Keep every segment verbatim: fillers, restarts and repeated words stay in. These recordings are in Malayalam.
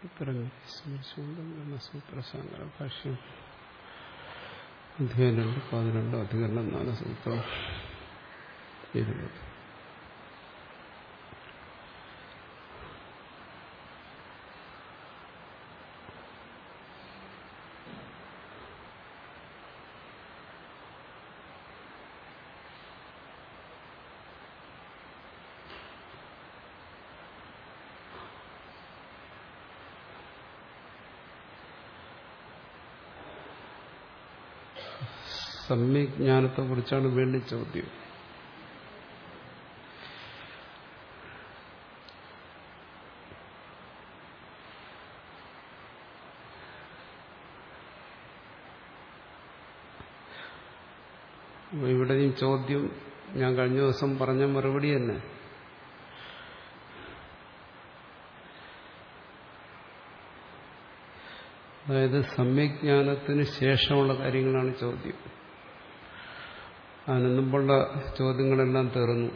ബ്രഹ്മസൂത്രശാങ്കര ഭാഷ്യം അധ്യായം രണ്ട് പതിനെണ്ട് അധികരണം നാല് സൂത്രം ഇരുപത്. സമ്യജ്ഞാനത്തെ കുറിച്ചാണ് വീണ്ടും ചോദ്യം. ഇവിടെയും ചോദ്യം ഞാൻ കഴിഞ്ഞ ദിവസം പറഞ്ഞ മറുപടി തന്നെ. അതായത് സമ്യജ്ഞാനത്തിന് ശേഷമുള്ള കാര്യങ്ങളാണ് ചോദ്യം. അതിന് മുമ്പുള്ള ചോദ്യങ്ങളെല്ലാം തീർന്നു.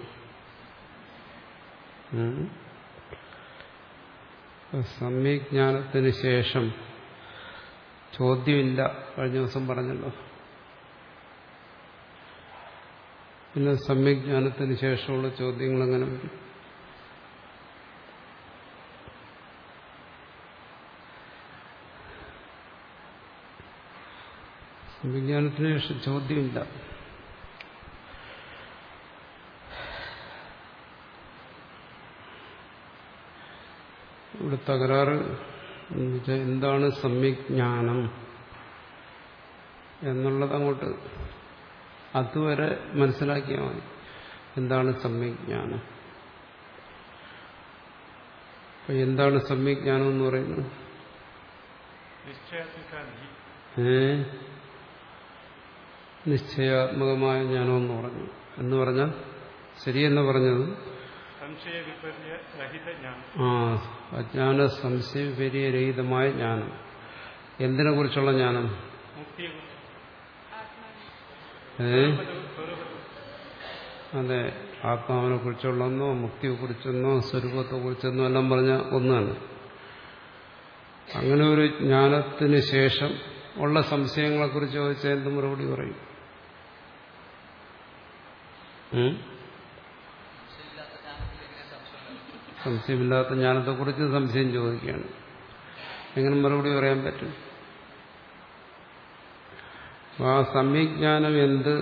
സമ്യജ്ഞാനത്തിന് ശേഷം ചോദ്യമില്ല, കഴിഞ്ഞ ദിവസം പറഞ്ഞല്ലോ. പിന്നെ സമ്യജ്ഞാനത്തിന് ശേഷമുള്ള ചോദ്യങ്ങൾ എങ്ങനെ വരും? സമ്യജ്ഞാനത്തിന് ശേഷം ചോദ്യമില്ല. ഇവിടെ തകരാറ് എന്ന് വെച്ചാൽ എന്താണ് സമ്യജ്ഞാനം എന്നുള്ളത് അങ്ങോട്ട് അതുവരെ മനസ്സിലാക്കിയാൽ മതി. എന്താണ് സമ്യജ്ഞാനം? അപ്പൊ എന്താണ് സമ്യജ്ഞാനം എന്ന് പറയുന്നത്? ഏ നിശ്ചയാത്മകമായ ജ്ഞാനം എന്ന് പറഞ്ഞു. എന്ന് പറഞ്ഞാൽ ശരിയെന്ന് പറഞ്ഞത് ആ അജ്ഞാന സംശയ വിപര്യരഹിതമായ ജ്ഞാനം. എന്തിനെ കുറിച്ചുള്ള ജ്ഞാനം? ഏ അതെ, ആത്മാവിനെ കുറിച്ചുള്ളെന്നോ മുക്തിയെ കുറിച്ചെന്നോ സ്വരൂപത്തെ കുറിച്ചെന്നോ എല്ലാം പറഞ്ഞ ഒന്നാണ്. അങ്ങനെ ഒരു ജ്ഞാനത്തിന് ശേഷം ഉള്ള സംശയങ്ങളെ കുറിച്ച് ചോദിച്ചാൽ എന്ത് മറുപടി പറയും? സംശയമില്ലാത്ത ജ്ഞാനത്തെക്കുറിച്ച് സംശയം ചോദിക്കുകയാണ്. എങ്ങനെ മറുപടി പറയാൻ പറ്റും? ആ സമ്യജ്ഞാനം എന്ത്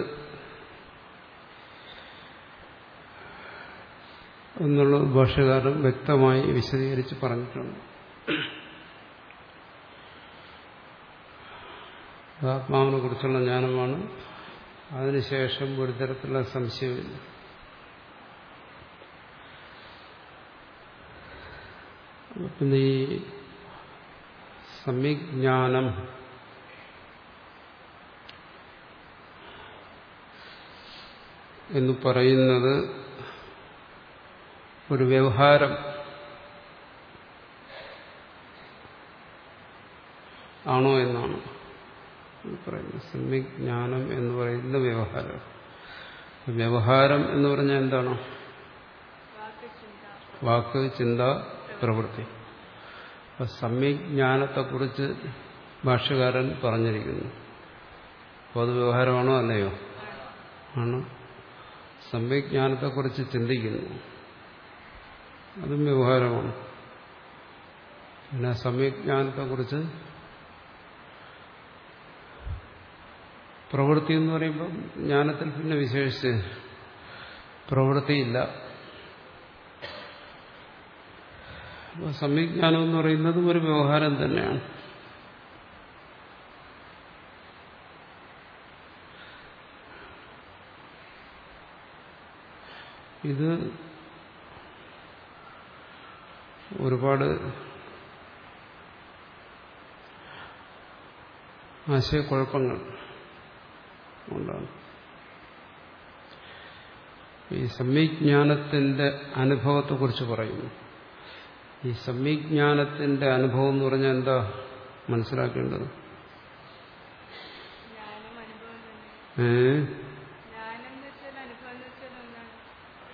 എന്നുള്ളത് ഭാഷ്യകാരൻ വ്യക്തമായി വിശദീകരിച്ച് പറഞ്ഞിട്ടുണ്ട്. ആത്മാവിനെ കുറിച്ചുള്ള ജ്ഞാനമാണ്. അതിനുശേഷം ഒരു തരത്തിലുള്ള സംശയമില്ല. പിന്നെ ഈ സമ്യജ്ഞാനം എന്ന് പറയുന്നത് ഒരു വ്യവഹാരം ആണോ എന്നാണ് പറയുന്നത്. സമ്യജ്ഞാനം എന്ന് പറയുന്ന വ്യവഹാരം. വ്യവഹാരം എന്ന് പറഞ്ഞാൽ എന്താണ്? വാക്ക്, ചിന്ത, പ്രവൃത്തി. അപ്പൊ സമ്യജ്ഞാനത്തെക്കുറിച്ച് ഭാഷ്യകാരൻ പറഞ്ഞിരിക്കുന്നു. അപ്പോൾ അത് വ്യവഹാരമാണോ അല്ലയോ? ആണ്. സമ്യജ്ഞാനത്തെക്കുറിച്ച് ചിന്തിക്കുന്നു, അതും വ്യവഹാരമാണ്. പിന്നെ സമ്യജ്ഞാനത്തെക്കുറിച്ച് പ്രവൃത്തി എന്ന് പറയുമ്പോൾ ജ്ഞാനത്തിൽ പിന്നെ വിശേഷിച്ച് പ്രവൃത്തിയില്ല. അപ്പോൾ സമ്യജ്ഞാനം എന്ന് പറയുന്നതും ഒരു വ്യവഹാരം തന്നെയാണ്. ഇത് ഒരുപാട് ആശയക്കുഴപ്പങ്ങൾ ഉണ്ടാകും. ഈ സമ്യജ്ഞാനത്തിന്റെ അനുഭവത്തെക്കുറിച്ച് പറയുന്നു. ഈ സമ്യജ്ഞാനത്തിന്റെ അനുഭവം എന്ന് പറഞ്ഞാൽ എന്താ മനസ്സിലാക്കേണ്ടത്? ഏ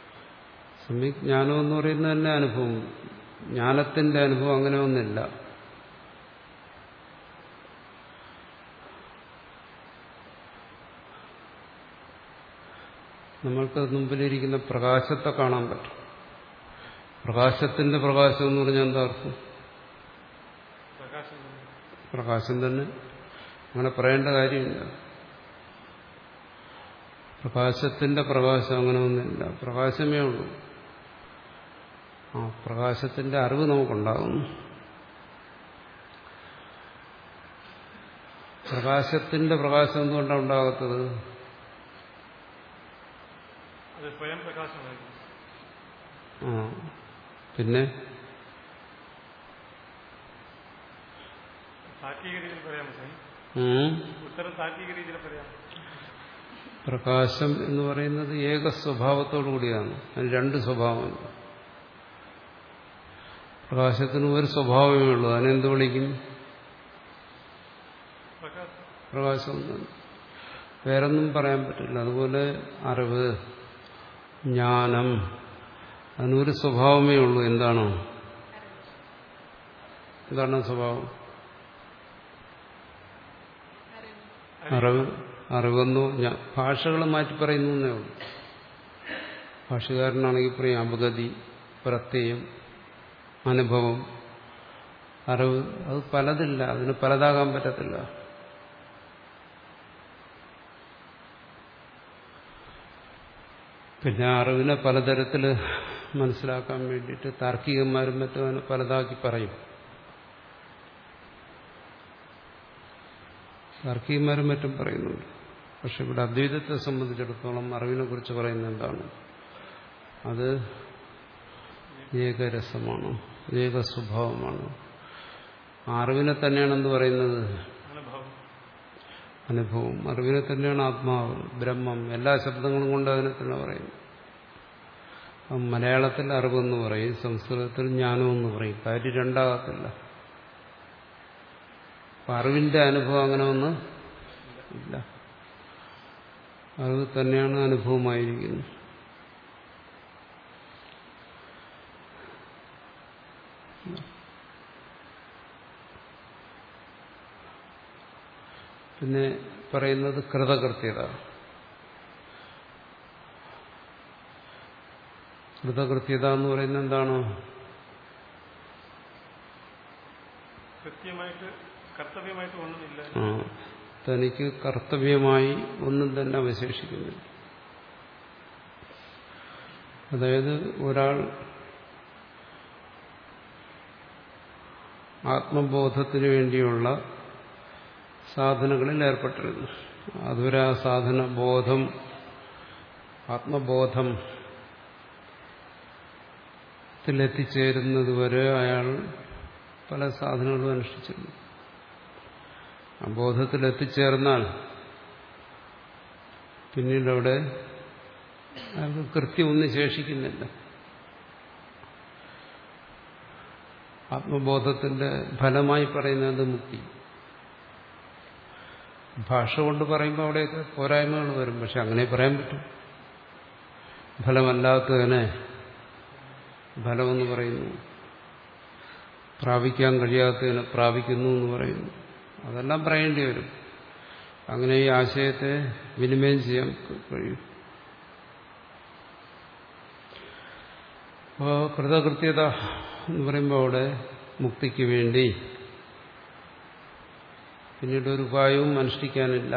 സമ്യജ്ഞാനം എന്ന് പറയുന്നത് തന്നെ അനുഭവം. ജ്ഞാനത്തിന്റെ അനുഭവം അങ്ങനെ ഒന്നില്ല. നമ്മൾക്ക് മുമ്പിലിരിക്കുന്ന പ്രകാശത്തെ കാണാൻ പറ്റും. പ്രകാശത്തിന്റെ പ്രകാശം എന്ന് പറഞ്ഞാൽ എന്താ അർത്ഥം? പ്രകാശം തന്നെ. അങ്ങനെ പറയേണ്ട കാര്യമില്ല. പ്രകാശത്തിന്റെ പ്രകാശം അങ്ങനെ ഒന്നുമില്ല, പ്രകാശമേ ഉള്ളൂ. ആ പ്രകാശത്തിന്റെ അറിവ് നമുക്കുണ്ടാകുന്നു. പ്രകാശത്തിന്റെ പ്രകാശം എന്തുകൊണ്ടാണ് ഉണ്ടാകാത്തത്? ആ പിന്നെ പ്രകാശം എന്ന് പറയുന്നത് ഏക സ്വഭാവത്തോടു കൂടിയാണ്. അതിന് രണ്ട് സ്വഭാവമുണ്ട്. പ്രകാശത്തിന് ഒരു സ്വഭാവമേ ഉള്ളൂ. അതിനെന്ത് വിളിക്കും? പ്രകാശം. വേറൊന്നും പറയാൻ പറ്റില്ല. അതുപോലെ അറിവ്, ജ്ഞാനം, അതിനൊരു സ്വഭാവമേ ഉള്ളൂ. എന്താണോ? എന്താണ് സ്വഭാവം? അറിവ്. അറിവെന്നോ ഭാഷകൾ മാറ്റി പറയുന്നു എന്നേ ഉള്ളൂ. ഭാഷകാരനാണെങ്കിൽ പറയും അപഗതി, പ്രത്യയം, അനുഭവം, അറിവ്. അത് പലതില്ല, അതിന് പലതാകാൻ പറ്റത്തില്ല. പിന്നെ അറിവിനെ പലതരത്തിൽ മനസ്സിലാക്കാൻ വേണ്ടിയിട്ട് താർക്കികന്മാരും മറ്റും അതിനെ പലതാക്കി പറയും. താർക്കികന്മാരും മറ്റും പറയുന്നുണ്ട്. പക്ഷെ ഇവിടെ അദ്വൈതത്തെ സംബന്ധിച്ചിടത്തോളം അറിവിനെ കുറിച്ച് പറയുന്നത് എന്താണ്? അത് ഏകരസമാണ്, ഏക സ്വഭാവമാണ്. അറിവിനെ തന്നെയാണെന്ന് പറയുന്നത് അനുഭവം. അറിവിനെ തന്നെയാണ് ആത്മാവ്, ബ്രഹ്മം. എല്ലാ ശബ്ദങ്ങളും കൊണ്ട് അതിനെ തന്നെ പറയുന്നു. മലയാളത്തിൽ അറിവെന്ന് പറയും, സംസ്കൃതത്തിൽ ജ്ഞാനമെന്ന് പറയും. കാര്യം രണ്ടാകത്തില്ല. അപ്പൊ അറിവിന്റെ അനുഭവം അങ്ങനെ ഒന്നും ഇല്ല. അറിവ് തന്നെയാണ് അനുഭവമായിരിക്കുന്നത്. പിന്നെ പറയുന്നത് കൃതകൃത്യത. കൃതകൃത്യത എന്ന് പറയുന്നത് എന്താണ്? കൃത്യമായിട്ട് കർത്തവ്യമായിട്ട് ഒന്നുമില്ല. ആ തനിക്ക് കർത്തവ്യമായി ഒന്നും തന്നെ അവശേഷിക്കുന്നില്ല. അതായത് ഒരാൾ ആത്മബോധത്തിന് വേണ്ടിയുള്ള സാധനങ്ങളിൽ ഏർപ്പെട്ടിരുന്നു. അതുവരെ ആ സാധന ബോധം, ആത്മബോധത്തിലെത്തിച്ചേരുന്നതുവരെ അയാൾ പല സാധനങ്ങളും അനുഷ്ഠിച്ചിരുന്നു. ആ ബോധത്തിലെത്തിച്ചേർന്നാൽ പിന്നീട് അവിടെ അയാൾക്ക് കൃത്യം ഒന്നും ശേഷിക്കുന്നില്ല. ആത്മബോധത്തിന്റെ ഫലമായി പറയുന്നത് മുക്തി. ഭാഷ കൊണ്ട് പറയുമ്പോൾ അവിടെയൊക്കെ പോരായ്മകൾ വരും. പക്ഷെ അങ്ങനെ പറയാൻ പറ്റും. ഫലമല്ലാത്തതിനെ ഫലമെന്ന് പറയുന്നു, പ്രാപിക്കാൻ കഴിയാത്തതിനെ പ്രാപിക്കുന്നു എന്ന് പറയുന്നു. അതെല്ലാം പറയേണ്ടി വരും. അങ്ങനെ ഈ ആശയത്തെ വിനിമയം ചെയ്യാൻ കഴിയും. അപ്പോൾ കൃതകൃത്യത എന്ന് പറയുമ്പോൾ അവിടെ മുക്തിക്ക് വേണ്ടി പിന്നീട് ഒരു ഉപായവും അനുഷ്ഠിക്കാനില്ല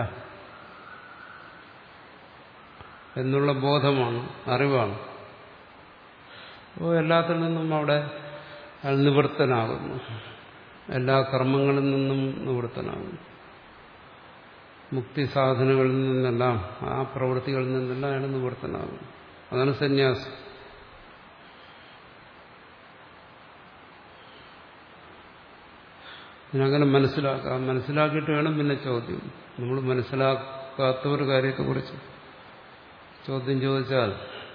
എന്നുള്ള ബോധമാണ്, അറിവാണ്. അപ്പോൾ എല്ലാത്തിൽ നിന്നും അവിടെ അയാൾ നിവൃത്തനാകുന്നു. എല്ലാ കർമ്മങ്ങളിൽ നിന്നും നിവൃത്തനാകുന്നു. മുക്തി സാധനങ്ങളിൽ നിന്നെല്ലാം, ആ പ്രവൃത്തികളിൽ നിന്നെല്ലാം അയാൾ നിവൃത്തനാകുന്നു. അതാണ് സന്യാസം. ഇതിനങ്ങനെ മനസ്സിലാക്കാം. മനസ്സിലാക്കിയിട്ട് വേണം പിന്നെ ചോദ്യം. നമ്മൾ മനസ്സിലാക്കാത്ത ഒരു കാര്യത്തെക്കുറിച്ച് ചോദ്യം ചോദിച്ചാൽ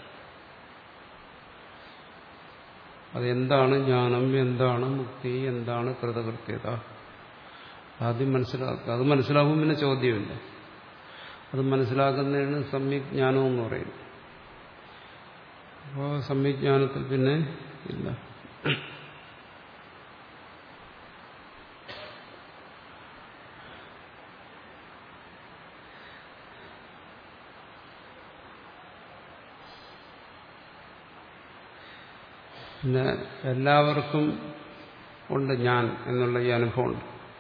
അതെന്താണ് ജ്ഞാനം, എന്താണ് മുക്തി, എന്താണ് കൃതകൃത്യത, ആദ്യം മനസ്സിലാക്കുക. അത് മനസ്സിലാകുമ്പോൾ പിന്നെ ചോദ്യമില്ല. അത് മനസ്സിലാക്കുന്നതിന് സമ്യക് ജ്ഞാനം എന്ന് പറയുന്നു. അപ്പോൾ സമ്യക് ജ്ഞാനത്തിൽ പിന്നെ ഇല്ല. പിന്നെ എല്ലാവർക്കും ഉണ്ട് ഞാൻ എന്നുള്ള ഈ അനുഭവമുണ്ട്.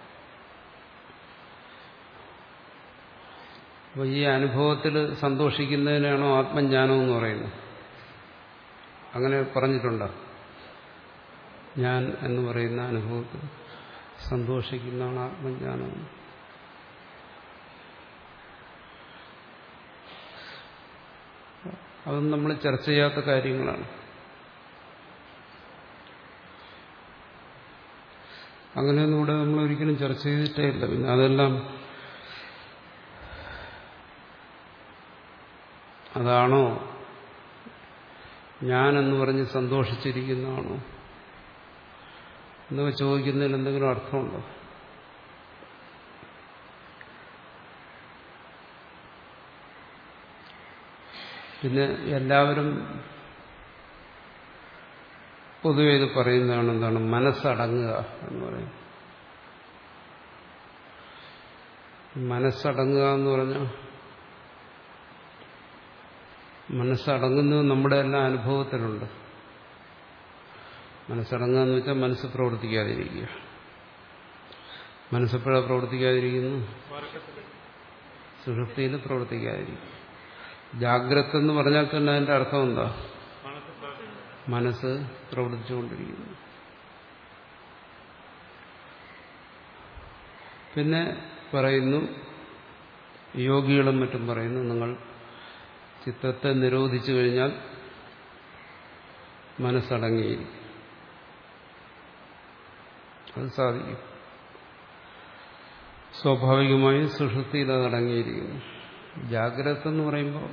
അപ്പോൾ ഈ അനുഭവത്തിൽ സന്തോഷിക്കുന്നതിനാണോ ആത്മജ്ഞാനം എന്ന് പറയുന്നത്? അങ്ങനെ പറഞ്ഞിട്ടുണ്ടോ? ഞാൻ എന്ന് പറയുന്ന അനുഭവത്തിൽ സന്തോഷിക്കുന്നതാണ് ആത്മജ്ഞാനം. അതൊന്നും നമ്മൾ ചർച്ച ചെയ്യാത്ത കാര്യങ്ങളാണ്. അങ്ങനെയൊന്നും ഇവിടെ നമ്മൾ ഒരിക്കലും ചർച്ച ചെയ്തിട്ടേ ഇല്ല. പിന്നെ അതെല്ലാം അതാണോ ഞാനെന്ന് പറഞ്ഞ് സന്തോഷിച്ചിരിക്കുന്നതാണോ എന്നൊക്കെ ചോദിക്കുന്നതിൽ എന്തെങ്കിലും അർത്ഥമുണ്ടോ? പിന്നെ എല്ലാവരും പൊതുവെ ഇത് പറയുന്നതാണ് എന്താണ് മനസ്സടങ്ങുക എന്ന് പറയും. മനസ്സടങ്ങുക എന്ന് പറഞ്ഞാൽ മനസ്സടങ്ങുന്നത് നമ്മുടെ എല്ലാ അനുഭവത്തിലുണ്ട്. മനസ്സടങ്ങുക എന്ന് വെച്ചാൽ മനസ്സ് പ്രവർത്തിക്കാതിരിക്കുക. മനസ്സെപ്പോഴാണ് പ്രവർത്തിക്കാതിരിക്കുന്നു? സുഷുപ്തിയിൽ പ്രവർത്തിക്കാതിരിക്കുക. ജാഗ്രത എന്ന് പറഞ്ഞാൽ തന്നെ അതിന്റെ അർത്ഥം എന്താ? മനസ്സ് പ്രവർത്തിച്ചുകൊണ്ടിരിക്കുന്നു. പിന്നെ പറയുന്നു, യോഗികളും മറ്റും പറയുന്നു, നിങ്ങൾ ചിത്തത്തെ നിരോധിച്ചു കഴിഞ്ഞാൽ മനസ്സടങ്ങിയിരിക്കും. അത് സാധിക്കും. സ്വാഭാവികമായും സുഷുപ്തിയിൽ അത് അടങ്ങിയിരിക്കുന്നു. ജാഗ്രത എന്ന് പറയുമ്പോൾ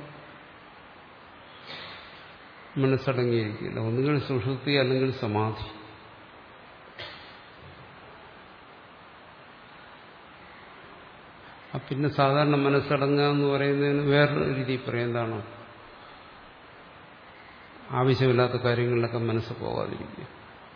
മനസ്സടങ്ങിയിരിക്കില്ല. ഒന്നുകിൽ സുഷുപ്തി അല്ലെങ്കിൽ സമാധി. പിന്നെ സാധാരണ മനസ്സടങ്ങുക എന്ന് പറയുന്നതിന് വേറൊരു രീതി പറയാം. എന്താണ്? ആവശ്യമില്ലാത്ത കാര്യങ്ങളിലൊക്കെ മനസ്സ് പോകാതിരിക്കുക.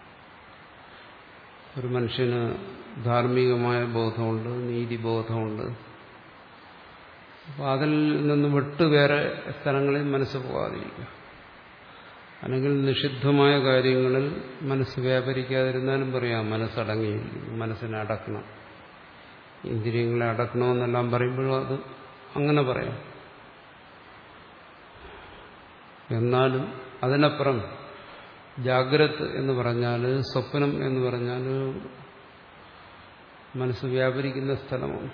ഒരു മനുഷ്യന് ധാർമ്മികമായ ബോധമുണ്ട്, നീതിബോധമുണ്ട്. അപ്പോൾ അതിൽ നിന്ന് വിട്ട് വേറെ സ്ഥലങ്ങളിൽ മനസ്സ് പോകാതിരിക്കുക. അല്ലെങ്കിൽ നിഷിദ്ധമായ കാര്യങ്ങളിൽ മനസ്സ് വ്യാപരിക്കാതിരുന്നാലും പറയാം മനസ്സടങ്ങിയിരിക്കും, മനസ്സിനെ അടക്കണം, ഇന്ദ്രിയങ്ങളെ അടക്കണമെന്നെല്ലാം പറയുമ്പോഴും അത് അങ്ങനെ പറയാം. എന്നാലും അതിനപ്പുറം ജാഗ്രത് എന്ന് പറഞ്ഞാൽ, സ്വപ്നം എന്ന് പറഞ്ഞാൽ മനസ്സ് വ്യാപരിക്കുന്ന സ്ഥലമാണ്.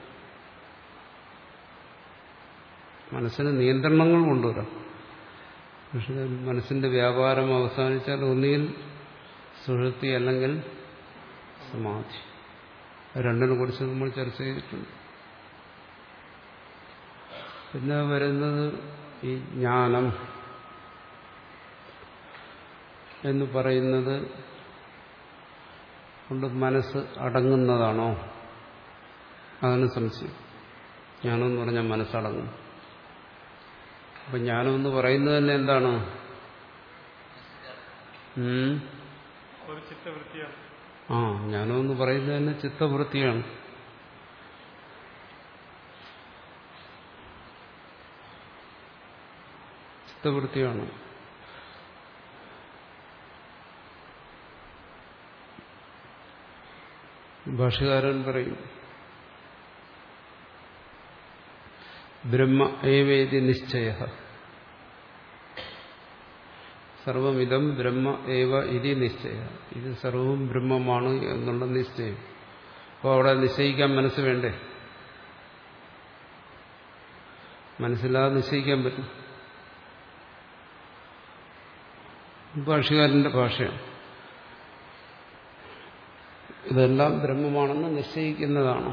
മനസ്സിന് നിയന്ത്രണങ്ങൾ കൊണ്ടുവരാം. പക്ഷെ മനസ്സിന്റെ വ്യാപാരം അവസാനിച്ചാൽ ഒന്നുകിൽ സുഷുപ്തി അല്ലെങ്കിൽ സമാധി. രണ്ടിനെ കുറിച്ച് നമ്മൾ ചർച്ച ചെയ്തിട്ടുണ്ട്. പിന്നെ വരുന്നത് ഈ ജ്ഞാനം എന്ന് പറയുന്നത് കൊണ്ട് മനസ്സ് അടങ്ങുന്നതാണോ? അതാണ് സംശയം. ജ്ഞാനം എന്ന് പറഞ്ഞാൽ മനസ്സടങ്ങും. അപ്പൊ ജ്ഞാനമെന്ന് പറയുന്നത് തന്നെ എന്താണ്? ആ ജ്ഞാനമെന്ന് പറയുന്നത് തന്നെ ചിത്തവൃത്തിയാണ്. ചിത്തവൃത്തിയാണ്. ഭാഷ്യകാരൻ പറയും, ബ്രഹ്മ ഏവേതി നിശ്ചയ സർവമിതം ബ്രഹ്മ ഏവ ഇതി നിശ്ചയ. ഇത് സർവവും ബ്രഹ്മമാണ് എന്നുള്ള നിശ്ചയം. അപ്പോൾ അവിടെ നിശ്ചയിക്കാൻ മനസ്സ് വേണ്ടേ? മനസ്സില്ലാതെ നിശ്ചയിക്കാൻ പറ്റും. ഭാഷ്യകാരന്റെ ഭാഷയാണ്. ഇതെല്ലാം ബ്രഹ്മമാണെന്ന് നിശ്ചയിക്കുന്നതാണ്.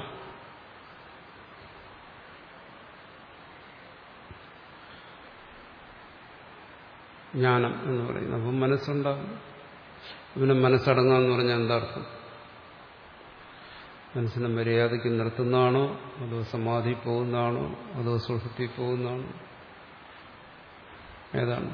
ജ്ഞാനം എന്ന് പറയുന്നത്. അപ്പം മനസ്സുണ്ടാകും. പിന്നെ മനസ്സടങ്ങുക എന്ന് പറഞ്ഞാൽ എന്താർത്ഥം? മനസ്സിനെ മര്യാദയ്ക്ക് നിർത്തുന്നതാണോ, അതോ സമാധി പോകുന്നതാണോ, അതോ സുഷുപ്തി പോകുന്നതാണോ? ഏതാണ്?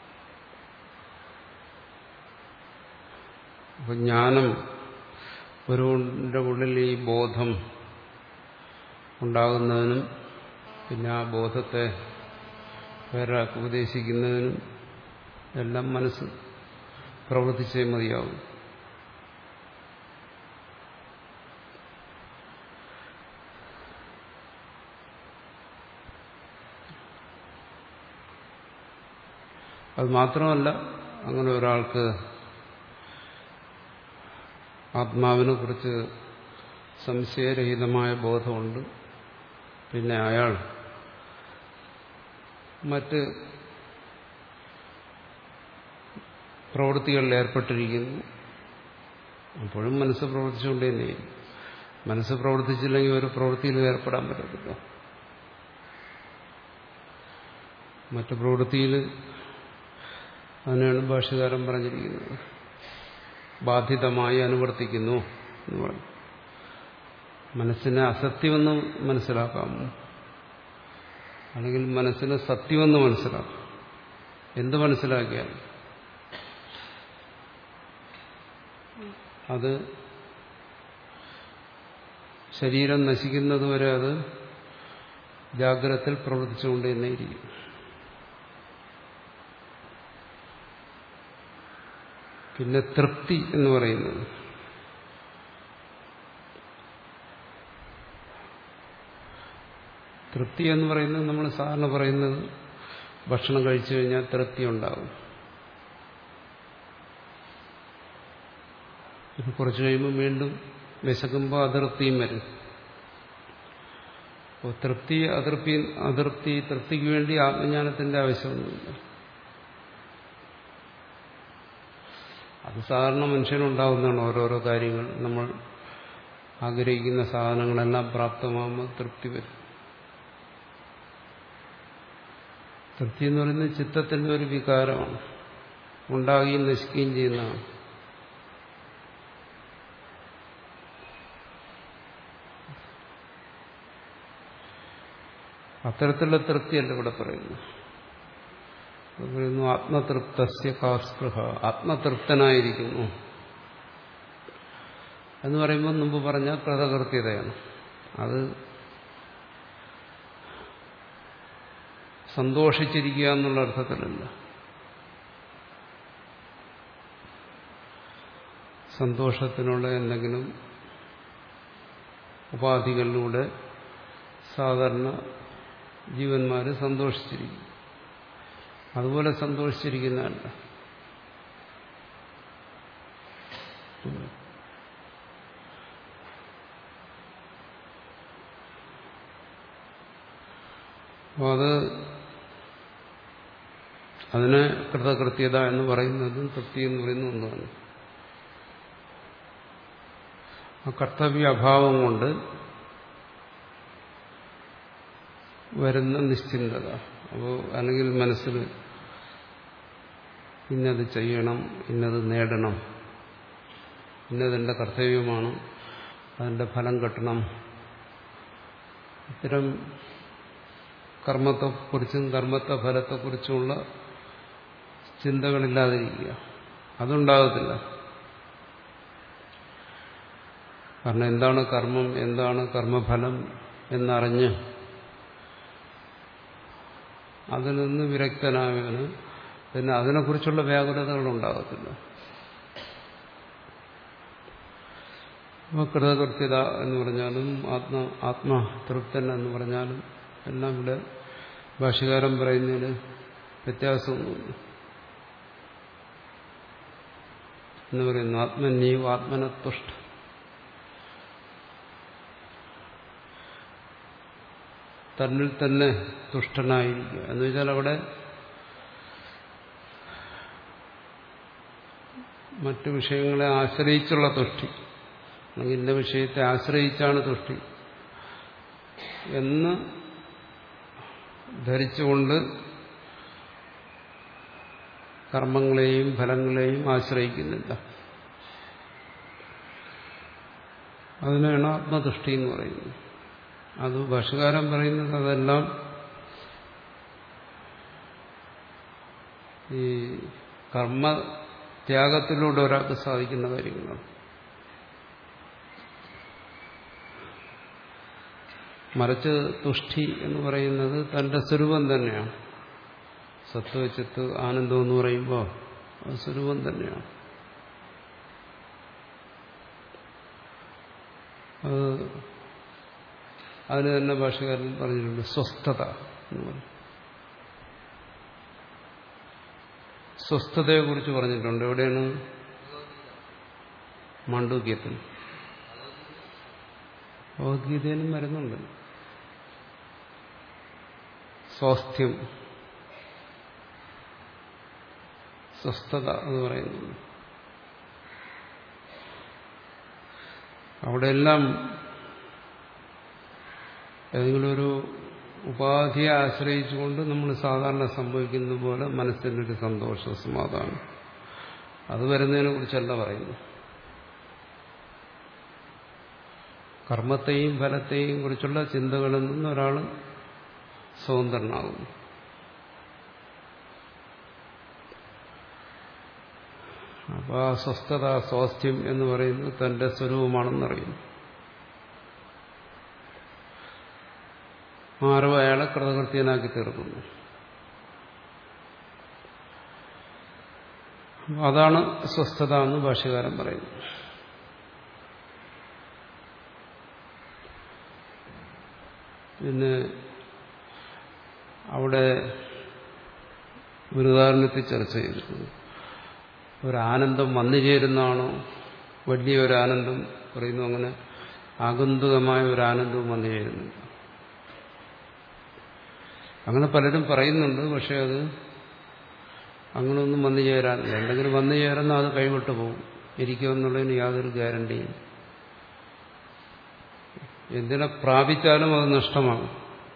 അപ്പം ജ്ഞാനം ഒരുവന്റെ ഉള്ളിൽ ഈ ബോധം ഉണ്ടാകുന്നതിനും പിന്നെ ആ ബോധത്തെ വേറെ ഉപദേശിക്കുന്നതിനും എല്ലാം മനസ്സ് പ്രവർത്തിച്ചേ മതിയാവും. അത് മാത്രമല്ല, അങ്ങനെ ഒരാൾക്ക് ആത്മാവിനെ കുറിച്ച് സംശയരഹിതമായ ബോധമുണ്ട്. പിന്നെ അയാൾ മറ്റ് പ്രവൃത്തികളിൽ ഏർപ്പെട്ടിരിക്കുന്നു. അപ്പോഴും മനസ്സ് പ്രവർത്തിച്ചുകൊണ്ടേ തന്നെയും. മനസ്സ് പ്രവർത്തിച്ചില്ലെങ്കിൽ ഒരു പ്രവൃത്തിയിൽ ഏർപ്പെടാൻ പറ്റത്തില്ല. മറ്റു പ്രവൃത്തിയിൽ അതിനാണ് ഭാഷ്യകാരൻ പറഞ്ഞിരിക്കുന്നത്, ബാധിതമായി അനുവർത്തിക്കുന്നു എന്ന് പറഞ്ഞു. മനസ്സിനെ അസത്യമെന്ന് മനസ്സിലാക്കാമോ? അല്ലെങ്കിൽ മനസ്സിനെ സത്യമെന്ന് മനസ്സിലാക്കാം. എന്ത് മനസ്സിലാക്കിയാൽ അത് ശരീരം നശിക്കുന്നതുവരെ അത് ജാഗ്രതയിൽ പ്രവർത്തിച്ചുകൊണ്ട് തന്നെ ഇരിക്കും. പിന്നെ തൃപ്തി എന്ന് പറയുന്നത് തൃപ്തി എന്ന് പറയുന്നത് നമ്മൾ സാധാരണ പറയുന്നത് ഭക്ഷണം കഴിച്ചു കഴിഞ്ഞാൽ തൃപ്തി ഉണ്ടാകും. കുറച്ച് കഴിയുമ്പോൾ വീണ്ടും വിശക്കുമ്പോൾ അതൃപ്തിയും വരും. അപ്പോൾ തൃപ്തി അതൃപ്തി അതൃപ്തി തൃപ്തിക്ക് വേണ്ടി ആത്മജ്ഞാനത്തിന്റെ ആവശ്യമൊന്നുമില്ല. അത് സാധാരണ മനുഷ്യനുണ്ടാകുന്നതാണ്. ഓരോരോ കാര്യങ്ങൾ നമ്മൾ ആഗ്രഹിക്കുന്ന സാധനങ്ങളെല്ലാം പ്രാപ്തമാകുമ്പോൾ തൃപ്തി വരും. തൃപ്തി എന്ന് പറയുന്നത് ചിത്തത്തിന്റെ ഒരു വികാരമാണ്, ഉണ്ടാകുകയും നശിക്കുകയും ചെയ്യുന്നതാണ്. അത്തരത്തിലുള്ള തൃപ്തിയല്ല ഇവിടെ പറയുന്നു. പറയുന്നു ആത്മതൃപ്തസ്യ കാസ്പൃഹ, ആത്മതൃപ്തനായിരിക്കുന്നു എന്ന് പറയുമ്പോൾ മുമ്പ് പറഞ്ഞ കൃതകൃത്യതയാണ്. അത് സന്തോഷിച്ചിരിക്കുക എന്നുള്ള അർത്ഥത്തിലല്ല. സന്തോഷത്തിനുള്ള എന്തെങ്കിലും ഉപാധികളിലൂടെ സാധാരണ ജീവന്മാര് സന്തോഷിച്ചിരിക്കും. അതുപോലെ സന്തോഷിച്ചിരിക്കുന്നതല്ല. അപ്പോൾ അത് അതിനെ കൃതകൃത്യത എന്ന് പറയുന്നതും തൃപ്തി എന്ന് പറയുന്ന ഒന്നാണ്. ആ കർത്തവ്യ അഭാവം കൊണ്ട് വരുന്ന നിശ്ചിന്തത. അപ്പോൾ അല്ലെങ്കിൽ മനസ്സിൽ ഇന്നത് ചെയ്യണം, ഇന്നത് നേടണം, ഇന്നതെന്റെ കർത്തവ്യമാണ്, അതിന്റെ ഫലം കിട്ടണം, ഇത്തരം കർമ്മത്തെക്കുറിച്ചും കർമ്മത്തെ ഫലത്തെക്കുറിച്ചുമുള്ള ചിന്തകളില്ലാതിരിക്കുക, അതുണ്ടാകത്തില്ല. കാരണം എന്താണ് കർമ്മം, എന്താണ് കർമ്മഫലം എന്നറിഞ്ഞ് അതിൽ നിന്ന് വിരക്തനായവന് പിന്നെ അതിനെക്കുറിച്ചുള്ള വ്യാകുലതകൾ ഉണ്ടാകത്തില്ല. അപ്പോൾ കൃതകൃത്യത എന്ന് പറഞ്ഞാലും ആത്മ ആത്മതൃപ്തൻ എന്ന് പറഞ്ഞാലും എല്ലാം ഇവിടെ ഭാഷ്യകാരൻ പറയുന്നതിന് വ്യത്യാസമൊന്നുമില്ല എന്ന് പറയുന്നു. ആത്മന്യീവ് ആത്മനതുഷ്ട, തന്നിൽ തന്നെ തുഷ്ടനായിരിക്കുക എന്ന് വെച്ചാൽ അവിടെ മറ്റു വിഷയങ്ങളെ ആശ്രയിച്ചുള്ള തുഷ്ടി, അല്ലെങ്കിൽ ഇന്ന വിഷയത്തെ ആശ്രയിച്ചാണ് തുഷ്ടി എന്ന് ധരിച്ചുകൊണ്ട് കർമ്മങ്ങളെയും ഫലങ്ങളെയും ആശ്രയിക്കുന്നില്ല. അതിനാണ് ആത്മതുഷ്ടി എന്ന് പറയുന്നത്. അത് ഭാഷ്യകാരൻ പറയുന്നത് അതെല്ലാം ഈ കർമ്മത്യാഗത്തിലൂടെ ഒരാൾക്ക് സാധിക്കുന്ന കാര്യങ്ങളാണ്. മറിച്ച് തുഷ്ടി എന്ന് പറയുന്നത് തന്റെ സ്വരൂപം തന്നെയാണ്. സത്വ ചിത്ത് ആനന്ദം എന്ന് പറയുമ്പോൾ അത് സ്വരൂപം തന്നെയാണ്. അത് അതിന് തന്നെ ഭാഷകാരൻ പറഞ്ഞിട്ടുണ്ട് സ്വസ്ഥത എന്ന് പറയും. സ്വസ്ഥതയെക്കുറിച്ച് പറഞ്ഞിട്ടുണ്ട്. എവിടെയാണ്? മാണ്ഡൂക്യത്തിൽ. ഭഗവത്ഗീതയിലും വരുന്നുണ്ട് സ്വാസ്ഥ്യം, സ്വസ്ഥത എന്ന് പറയുന്നുണ്ട്. അവിടെയെല്ലാം ഏതെങ്കിലും ഒരു ഉപാധിയെ ആശ്രയിച്ചുകൊണ്ട് നമ്മൾ സാധാരണ സംഭവിക്കുന്ന പോലെ മനസ്സിനൊരു സന്തോഷ സമാധാനം അത് വരുന്നതിനെ കുറിച്ചല്ല പറയുന്നു. കർമ്മത്തെയും ഫലത്തെയും കുറിച്ചുള്ള ചിന്തകളിൽ നിന്ന് ഒരാൾ സ്വതന്ത്രനാകുന്നു. അപ്പോൾ ആ സ്വസ്ഥത, സ്വാസ്ഥ്യം എന്ന് പറയുന്നത് തന്റെ സ്വരൂപമാണെന്നറിയുന്നു. ആ അറിവ് അയാളെ കൃതകൃത്യനാക്കി തീർക്കുന്നു. അതാണ് സ്വസ്ഥത എന്ന് ഭാഷ്യകാരൻ പറയുന്നു. പിന്നെ അവിടെ ഒരു ഉദാഹരണത്തിൽ ചർച്ച ചെയ്തിട്ടുണ്ട്. ഒരാനന്ദം വന്നു ചേരുന്നതാണോ വലിയൊരാനന്ദം പറയുന്നു. അങ്ങനെ ആഗന്തുകമായ ഒരാനന്ദവും വന്നു ചേരുന്നുണ്ട്. അങ്ങനെ പലരും പറയുന്നുണ്ട്. പക്ഷെ അത് അങ്ങനെയൊന്നും വന്നു ചേരാനില്ല. എന്തെങ്കിലും വന്നു ചേരുന്ന അത് കൈവിട്ടു പോകും. ഇരിക്കുമെന്നുള്ളതിന് യാതൊരു ഗ്യാരണ്ടിയും. എന്തിനെ പ്രാപിച്ചാലും അത് നഷ്ടമാകും.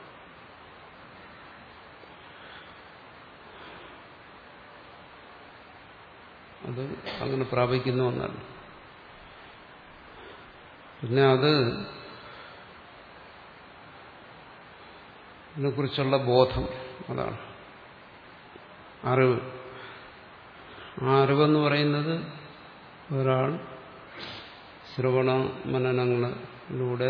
അത് അങ്ങനെ പ്രാപിക്കുന്ന ഒന്നല്ല. പിന്നെ അത് ഇതിനെക്കുറിച്ചുള്ള ബോധം, അതാണ് അറിവ്. ആ അറിവെന്ന് പറയുന്നത് ഒരാൾ ശ്രവണ മനനങ്ങളിലൂടെ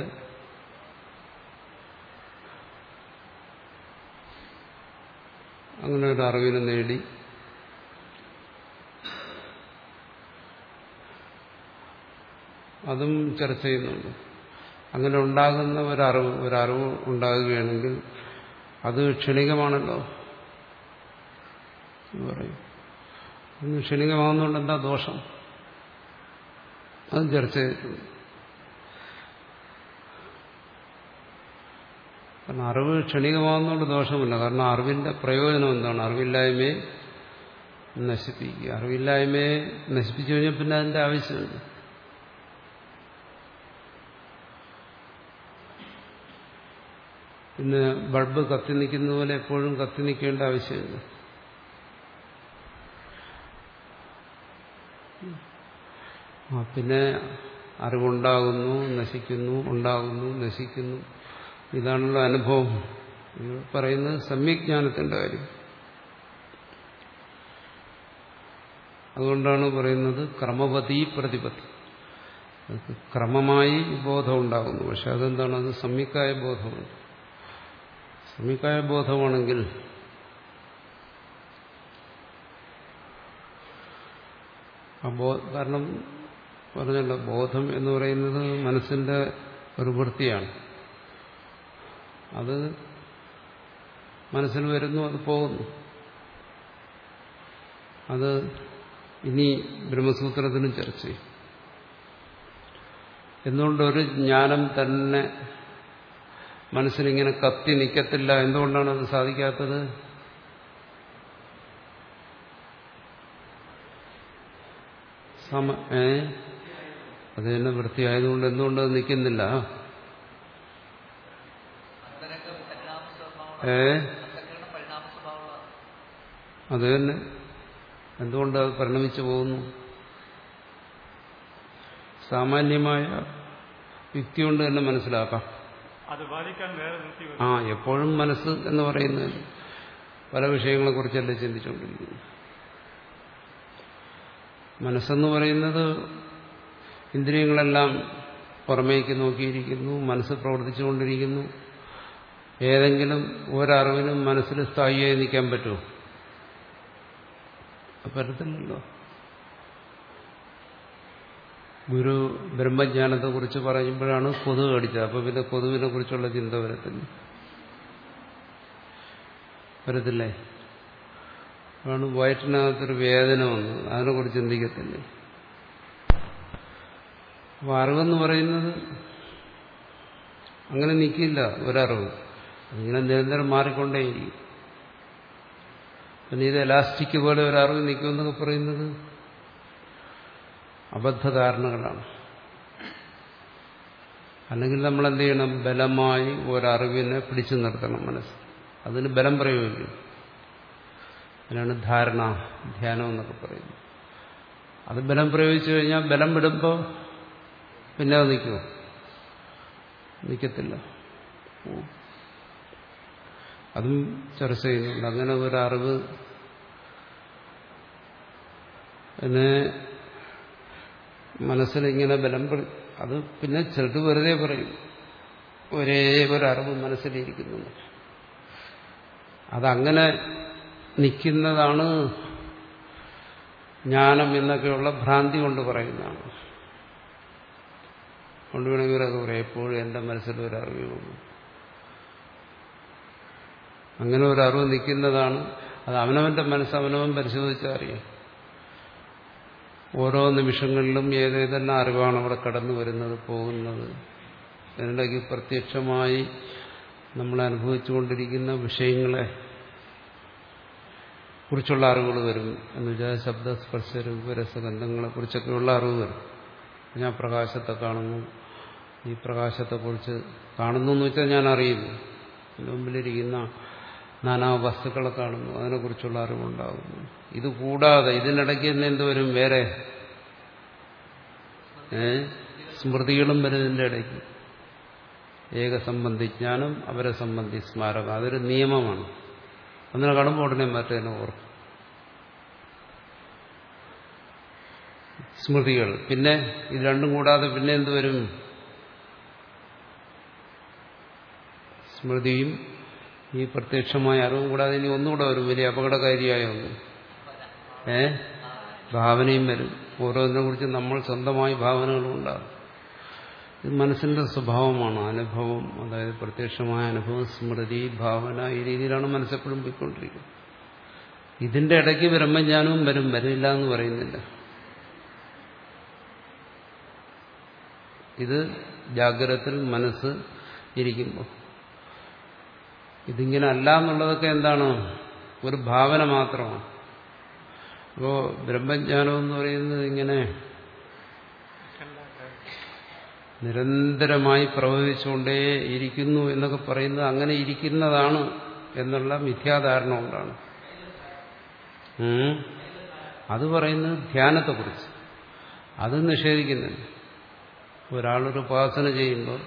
അങ്ങനെ ഒരു അറിവിനെ നേടി അതും ചർച്ച ചെയ്യുന്നുണ്ട്. അങ്ങനെ ഉണ്ടാകുന്ന ഒരറിവ് ഒരറിവ് ഉണ്ടാകുകയാണെങ്കിൽ അത് ക്ഷണികമാണല്ലോ എന്ന് പറയും. അന്ന് ക്ഷണികമാകുന്നതുകൊണ്ട് എന്താ ദോഷം? അതും ചർച്ച ചെയ്തിട്ടുണ്ട്. കാരണം അറിവ് ക്ഷണികമാകുന്നതുകൊണ്ട് ദോഷമില്ല. കാരണം അറിവിന്റെ പ്രയോജനം എന്താണ്? അറിവില്ലായ്മയെ നശിപ്പിക്കുക. അറിവില്ലായ്മയെ നശിപ്പിച്ചു കഴിഞ്ഞാൽ പിന്നെ അതിന്റെ ആവശ്യമില്ല. പിന്നെ ബൾബ് കത്തി നിൽക്കുന്ന പോലെ എപ്പോഴും കത്തി നിൽക്കേണ്ട ആവശ്യമില്ല. ആ പിന്നെ അറിവുണ്ടാകുന്നു, നശിക്കുന്നു, ഉണ്ടാകുന്നു, നശിക്കുന്നു. ഇതാണല്ലോ അനുഭവം. പറയുന്നത് സമ്യജ്ഞാനത്തിന്റെ കാര്യം. അതുകൊണ്ടാണ് പറയുന്നത് ക്രമവതീ പ്രതിപത്തി. ക്രമമായി ബോധം ഉണ്ടാകുന്നു. പക്ഷെ അതെന്താണ്? അത് സമ്യക്കായ ബോധമാണ്. സമ്യക്കായ ബോധമാണെങ്കിൽ ആ ബോ കാരണം പറഞ്ഞല്ലോ, ബോധം എന്ന് പറയുന്നത് മനസ്സിന്റെ ഒരു വൃത്തിയാണ്. അത് മനസ്സിൽ വരുന്നു, അത് പോകുന്നു. അത് ഇനി ബ്രഹ്മസൂത്രത്തിനും ചർച്ച ചെയ്യും. എന്തുകൊണ്ടൊരു ജ്ഞാനം തന്നെ മനസ്സിലിങ്ങനെ കത്തി നിൽക്കത്തില്ല? എന്തുകൊണ്ടാണ് അത് സാധിക്കാത്തത്? സമ ഏ അത് തന്നെ വൃത്തിയായതുകൊണ്ട് എന്തുകൊണ്ടത് നിൽക്കുന്നില്ല? ഏ അത് തന്നെ. എന്തുകൊണ്ട് അത് പരിണമിച്ചു പോകുന്നു? സാമാന്യമായ യുക്തി കൊണ്ട് തന്നെ മനസ്സിലാക്കാം. ആ എപ്പോഴും മനസ്സ് എന്ന് പറയുന്നത് പല വിഷയങ്ങളെ കുറിച്ചല്ലേ ചിന്തിച്ചുകൊണ്ടിരിക്കുന്നു. മനസ്സെന്ന് പറയുന്നത് ഇന്ദ്രിയങ്ങളെല്ലാം പുറമേക്ക് നോക്കിയിരിക്കുന്നു, മനസ്സ് പ്രവർത്തിച്ചുകൊണ്ടിരിക്കുന്നു. ഏതെങ്കിലും ഒരറിവിനും മനസ്സിൽ സ്ഥായിയായി നിൽക്കാൻ പറ്റുമോ? പറ്റത്തില്ലല്ലോ. ഗുരു ബ്രഹ്മജ്ഞാനത്തെ കുറിച്ച് പറയുമ്പോഴാണ് കൊതുക് കടിച്ചത്. അപ്പൊ പിന്നെ കൊതുവിനെ കുറിച്ചുള്ള ചിന്ത വരത്തില്ല, വരത്തില്ലേ? ആണ് വയറ്റിനകത്തൊരു വേദന വന്നു, അതിനെക്കുറിച്ച് ചിന്തിക്കത്തില്ലേ? അപ്പൊ അറിവെന്ന് പറയുന്നത് അങ്ങനെ നിൽക്കില്ല. ഒരറിവ് അതിങ്ങനെ നിരന്തരം മാറിക്കൊണ്ടേയിരിക്കും. പിന്നെ ഇത് എലാസ്റ്റിക് പോലെ ഒരറിവ് നിൽക്കുമെന്നൊക്കെ പറയുന്നത് അബദ്ധധാരണകളാണ്. അല്ലെങ്കിൽ നമ്മൾ എന്ത് ചെയ്യണം? ബലമായി ഒരറിവിനെ പിടിച്ചു നിർത്തണം മനസ്സ്. അതിന് ബലം പ്രയോഗിക്കും. അതിനാണ് ധാരണ, ധ്യാനം എന്നൊക്കെ പറയുന്നത്. അത് ബലം പ്രയോഗിച്ചു കഴിഞ്ഞാൽ ബലം വിടുമ്പോൾ പിന്നെ അത് നിൽക്കുമോ? നിൽക്കത്തില്ല. അതും ചർച്ച ചെയ്യുന്നുണ്ട്. അങ്ങനെ ഒരറിവ് എന്നെ മനസ്സിലിങ്ങനെ ബലം, അത് പിന്നെ ചിലത് വെറുതെ പറയും ഒരേ ഒരറിവ് മനസ്സിലിരിക്കുന്നു. അതങ്ങനെ നിൽക്കുന്നതാണ് ജ്ഞാനം എന്നൊക്കെയുള്ള ഭ്രാന്തി കൊണ്ട് പറയുന്നതാണ്. കൊണ്ട് വേണമെങ്കിൽ ഇവരൊക്കെ പറയും എപ്പോഴും എൻ്റെ മനസ്സിൽ ഒരറിവുള്ളൂ. അങ്ങനെ ഒരറിവ് നിൽക്കുന്നതാണ്. അത് അവനവന്റെ മനസ്സ് അവനവൻ പരിശോധിച്ചാൽ അറിയാം. ഓരോ നിമിഷങ്ങളിലും ഏതേതെല്ലാം അറിവാണ് അവിടെ കടന്നു വരുന്നത്, പോകുന്നത്. അതിനിടയ്ക്ക് പ്രത്യക്ഷമായി നമ്മൾ അനുഭവിച്ചുകൊണ്ടിരിക്കുന്ന വിഷയങ്ങളെ കുറിച്ചുള്ള അറിവുകൾ വരും. എന്ന് വെച്ചാൽ ശബ്ദ സ്പർശ രൂപരസഗന്ധങ്ങളെ കുറിച്ചൊക്കെയുള്ള അറിവ് വരും. ഞാൻ പ്രകാശത്തെ കാണുന്നു, ഈ പ്രകാശത്തെക്കുറിച്ച് കാണുന്നു എന്ന് വെച്ചാൽ ഞാൻ അറിയുന്നു. എൻ്റെ മുമ്പിലിരിക്കുന്ന നാനാ വസ്തുക്കളെ കാണുന്നു, അതിനെക്കുറിച്ചുള്ള അറിവുണ്ടാകുന്നു. ഇത് കൂടാതെ ഇതിനിടയ്ക്ക് തന്നെ എന്തുവരും? വേറെ ഏ സ്മൃതികളും വരും ഇതിൻ്റെ ഇടയ്ക്ക്. ഏകസംബന്ധി ജ്ഞാനം, അവരെ സംബന്ധി സ്മാരകം. അതൊരു നിയമമാണ്. അങ്ങനെ കാണുമ്പോൾ ഉടനെ മറ്റേനെ ഓർക്കും. സ്മൃതികൾ. പിന്നെ ഇത് രണ്ടും കൂടാതെ പിന്നെ എന്തുവരും? സ്മൃതിയും ഈ പ്രത്യക്ഷമായ അറിവും കൂടാതെ ഇനി ഒന്നുകൂടെ വരും, വലിയ അപകടകാരിയായ ഒന്ന്. ഏ ഭാവനയും വരും. ഓരോന്നിനെ കുറിച്ച് നമ്മൾ സ്വന്തമായി ഭാവനകളും ഉണ്ടാകും. ഇത് മനസ്സിന്റെ സ്വഭാവമാണ്. അനുഭവം, അതായത് പ്രത്യക്ഷമായ അനുഭവം, സ്മൃതി, ഭാവന, ഈ രീതിയിലാണ് മനസ്സെപ്പോഴും പോയിക്കൊണ്ടിരിക്കുന്നത്. ഇതിന്റെ ഇടയ്ക്ക് ബ്രഹ്മജ്ഞാനവും വരും, വരില്ല എന്ന് പറയുന്നില്ല. ഇത് ജാഗ്രതത്തിൽ മനസ്സ് ഇരിക്കുമ്പോൾ. ഇതിങ്ങനെ അല്ല എന്നുള്ളതൊക്കെ എന്താണ്? ഒരു ഭാവന മാത്രമാണ്. അപ്പോ ബ്രഹ്മജ്ഞാനം എന്ന് പറയുന്നത് ഇങ്ങനെ നിരന്തരമായി പ്രവഹിച്ചുകൊണ്ടേ ഇരിക്കുന്നു എന്നൊക്കെ പറയുന്നത് അങ്ങനെ ഇരിക്കുന്നതാണ് എന്നുള്ള മിഥ്യാധാരണ കൊണ്ടാണ്. അത് പറയുന്നത് ധ്യാനത്തെക്കുറിച്ച്. അത് നിഷേധിക്കുന്നില്ല. ഒരാളൊരു ഉപാസന ചെയ്യുമ്പോൾ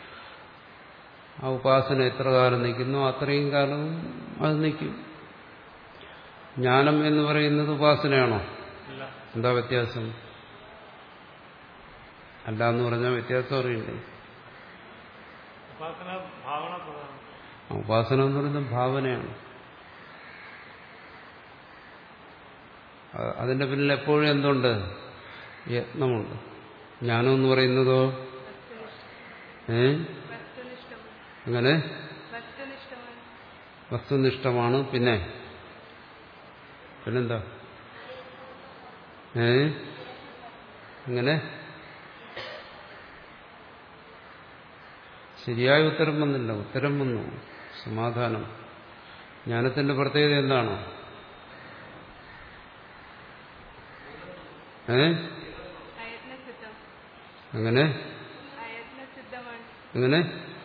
ആ ഉപാസന എത്ര കാലം നിൽക്കുന്നു അത്രയും കാലവും അത് നിൽക്കും. ജ്ഞാനം എന്ന് പറയുന്നത് ഉപാസനയാണോ? എന്താ വ്യത്യാസം? അല്ല എന്ന് പറഞ്ഞാൽ വ്യത്യാസം അറിയില്ലേ? ഉപാസന എന്ന് പറയുന്നത് ഭാവനയാണ്. അതിന്റെ പിന്നിൽ എപ്പോഴും എന്തുണ്ട്? യത്നമുണ്ട്. ജ്ഞാനം എന്ന് പറയുന്നതോ ഏ അങ്ങനെ വസ്തുനിഷ്ഠമാണ്. പിന്നെ പിന്നെന്താ? ഏ അങ്ങനെ ശരിയായ ഉത്തരം വന്നില്ല. ഉത്തരം വന്നു സമാധാനം. ജ്ഞാനത്തിന്റെ പ്രത്യേകത എന്താണ്? ഏ അങ്ങനെ അങ്ങനെ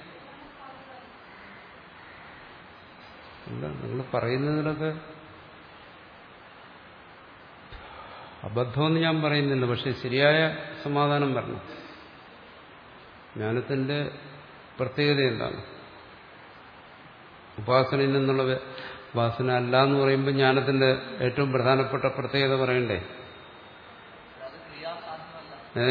അല്ല, നിങ്ങൾ പറയുന്നതിലൊക്കെ അബദ്ധമെന്ന് ഞാൻ പറയുന്നില്ല. പക്ഷെ ശരിയായ സമാധാനം വരണം. ജ്ഞാനത്തിന്റെ പ്രത്യേകത എന്താണ്? ഉപാസനയിൽ നിന്നുള്ള ഉപാസന അല്ല എന്ന് പറയുമ്പോൾ ജ്ഞാനത്തിന്റെ ഏറ്റവും പ്രധാനപ്പെട്ട പ്രത്യേകത പറയണ്ടേ? ഏ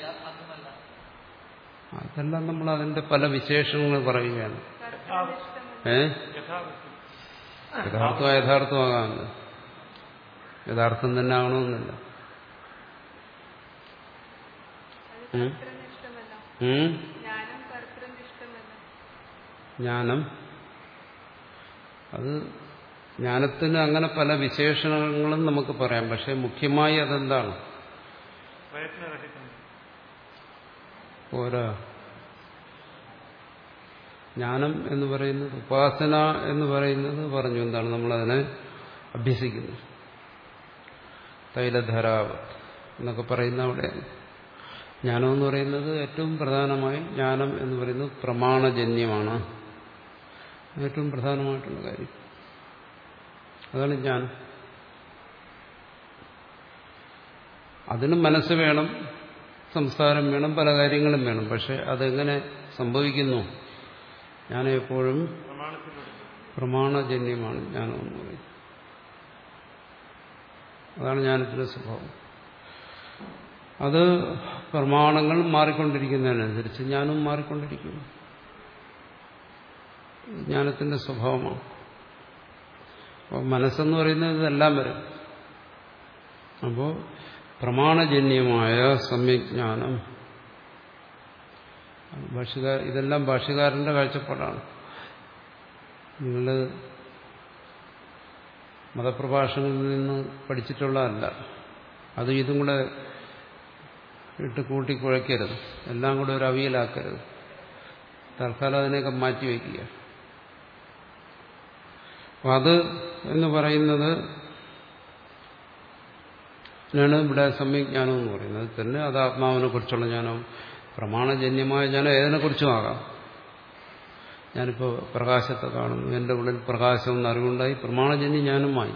അതെല്ലാം നമ്മൾ അതിന്റെ പല വിശേഷങ്ങൾ പറയുകയാണ്. ഏ യഥാർത്ഥം യഥാർത്ഥമാകാമല്ലോ. യഥാർത്ഥം തന്നെ ആകണമെന്നില്ല. ഉം? ഉം? ജ്ഞാനം അത് ജ്ഞാനത്തിന് അങ്ങനെ പല വിശേഷണങ്ങളും നമുക്ക് പറയാം. പക്ഷെ മുഖ്യമായി അതെന്താണ്? പോരാ. ജ്ഞാനം എന്ന് പറയുന്നത്, ഉപാസന എന്ന് പറയുന്നത് പറഞ്ഞു എന്താണ്? നമ്മളതിനെ അഭ്യസിക്കുന്നു. തൈലധരാവ് എന്നൊക്കെ പറയുന്ന അവിടെ ജ്ഞാനം എന്ന് പറയുന്നത് ഏറ്റവും പ്രധാനമായി ജ്ഞാനം എന്ന് പറയുന്നത് പ്രമാണജന്യമാണ്. ഏറ്റവും പ്രധാനമായിട്ടുള്ള കാര്യം അതാണ് ജ്ഞാനം. അതിന് മനസ്സ് വേണം, സംസ്കാരം വേണം, പല കാര്യങ്ങളും വേണം. പക്ഷെ അതെങ്ങനെ സംഭവിക്കുന്നു? ജ്ഞാനം എപ്പോഴും പ്രമാണജന്യമാണ് ജ്ഞാനം എന്ന് പറയുന്നത്. അതാണ് ജ്ഞാനത്തിന്റെ സ്വഭാവം. അത് പ്രമാണങ്ങൾ മാറിക്കൊണ്ടിരിക്കുന്നതിനനുസരിച്ച് ജ്ഞാനവും മാറിക്കൊണ്ടിരിക്കുന്നു. ജ്ഞാനത്തിന്റെ സ്വഭാവമാണ്. അപ്പോൾ മനസ്സെന്ന് പറയുന്നത് ഇതെല്ലാം വരും. അപ്പോൾ പ്രമാണജന്യമായ സമ്യജ്ഞാനം, ഭാഷ്യകാര ഇതെല്ലാം ഭാഷ്യകാരന്റെ കാഴ്ചപ്പാടാണ്. നിങ്ങൾ മതപ്രഭാഷണങ്ങളിൽ നിന്ന് പഠിച്ചിട്ടുള്ളതല്ല. അതും ഇതും കൂടെ ഇട്ട് കൂട്ടി കുഴയ്ക്കരുത്, എല്ലാം കൂടെ ഒരു അവിയലാക്കരുത്. തൽക്കാലം അതിനെയൊക്കെ മാറ്റിവെക്കുക. അപ്പം അത് എന്ന് പറയുന്നത് ാണ് ഇവിടെ സമ്യജ്ഞാനം എന്ന് പറയുന്നത്. തന്നെ അത് ആത്മാവിനെ കുറിച്ചുള്ള ജ്ഞാനം, പ്രമാണജന്യമായ ജ്ഞാനം ഏതിനെക്കുറിച്ചും ആകാം. ഞാനിപ്പോൾ പ്രകാശത്തെ കാണുന്നു, എൻ്റെ ഉള്ളിൽ പ്രകാശം എന്ന് അറിവുണ്ടായി, പ്രമാണജന്യ ജ്ഞാനമായി,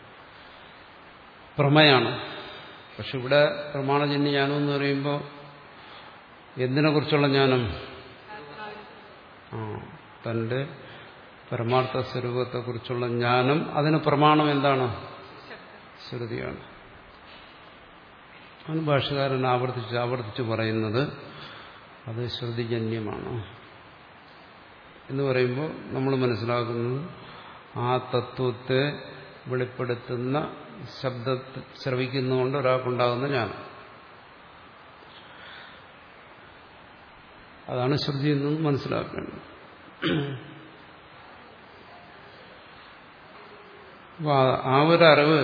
പ്രമയാണ്. പക്ഷെ ഇവിടെ പ്രമാണജന്യ ജ്ഞാനം എന്ന് പറയുമ്പോൾ എന്തിനെക്കുറിച്ചുള്ള ജ്ഞാനം? ആ തൻ്റെ പരമാർത്ഥ സ്വരൂപത്തെക്കുറിച്ചുള്ള ജ്ഞാനം. അതിന് പ്രമാണം എന്താണ്? ശ്രുതിയാണ്. ആണ് ഭാഷകാരൻ ആവർത്തിച്ച് ആവർത്തിച്ച് പറയുന്നത്. അത് ശ്രുതിജന്യമാണ് എന്ന് പറയുമ്പോൾ നമ്മൾ മനസ്സിലാക്കുന്നത് ആ തത്വത്തെ വെളിപ്പെടുത്തുന്ന ശബ്ദത്തെ ശ്രവിക്കുന്നതുകൊണ്ട് ഒരാൾക്കുണ്ടാകുന്ന ജ്ഞാനം. അതാണ് ശ്രുതി എന്ന് മനസ്സിലാക്കേണ്ടത്. അപ്പോൾ ആ ഒരു അറിവ്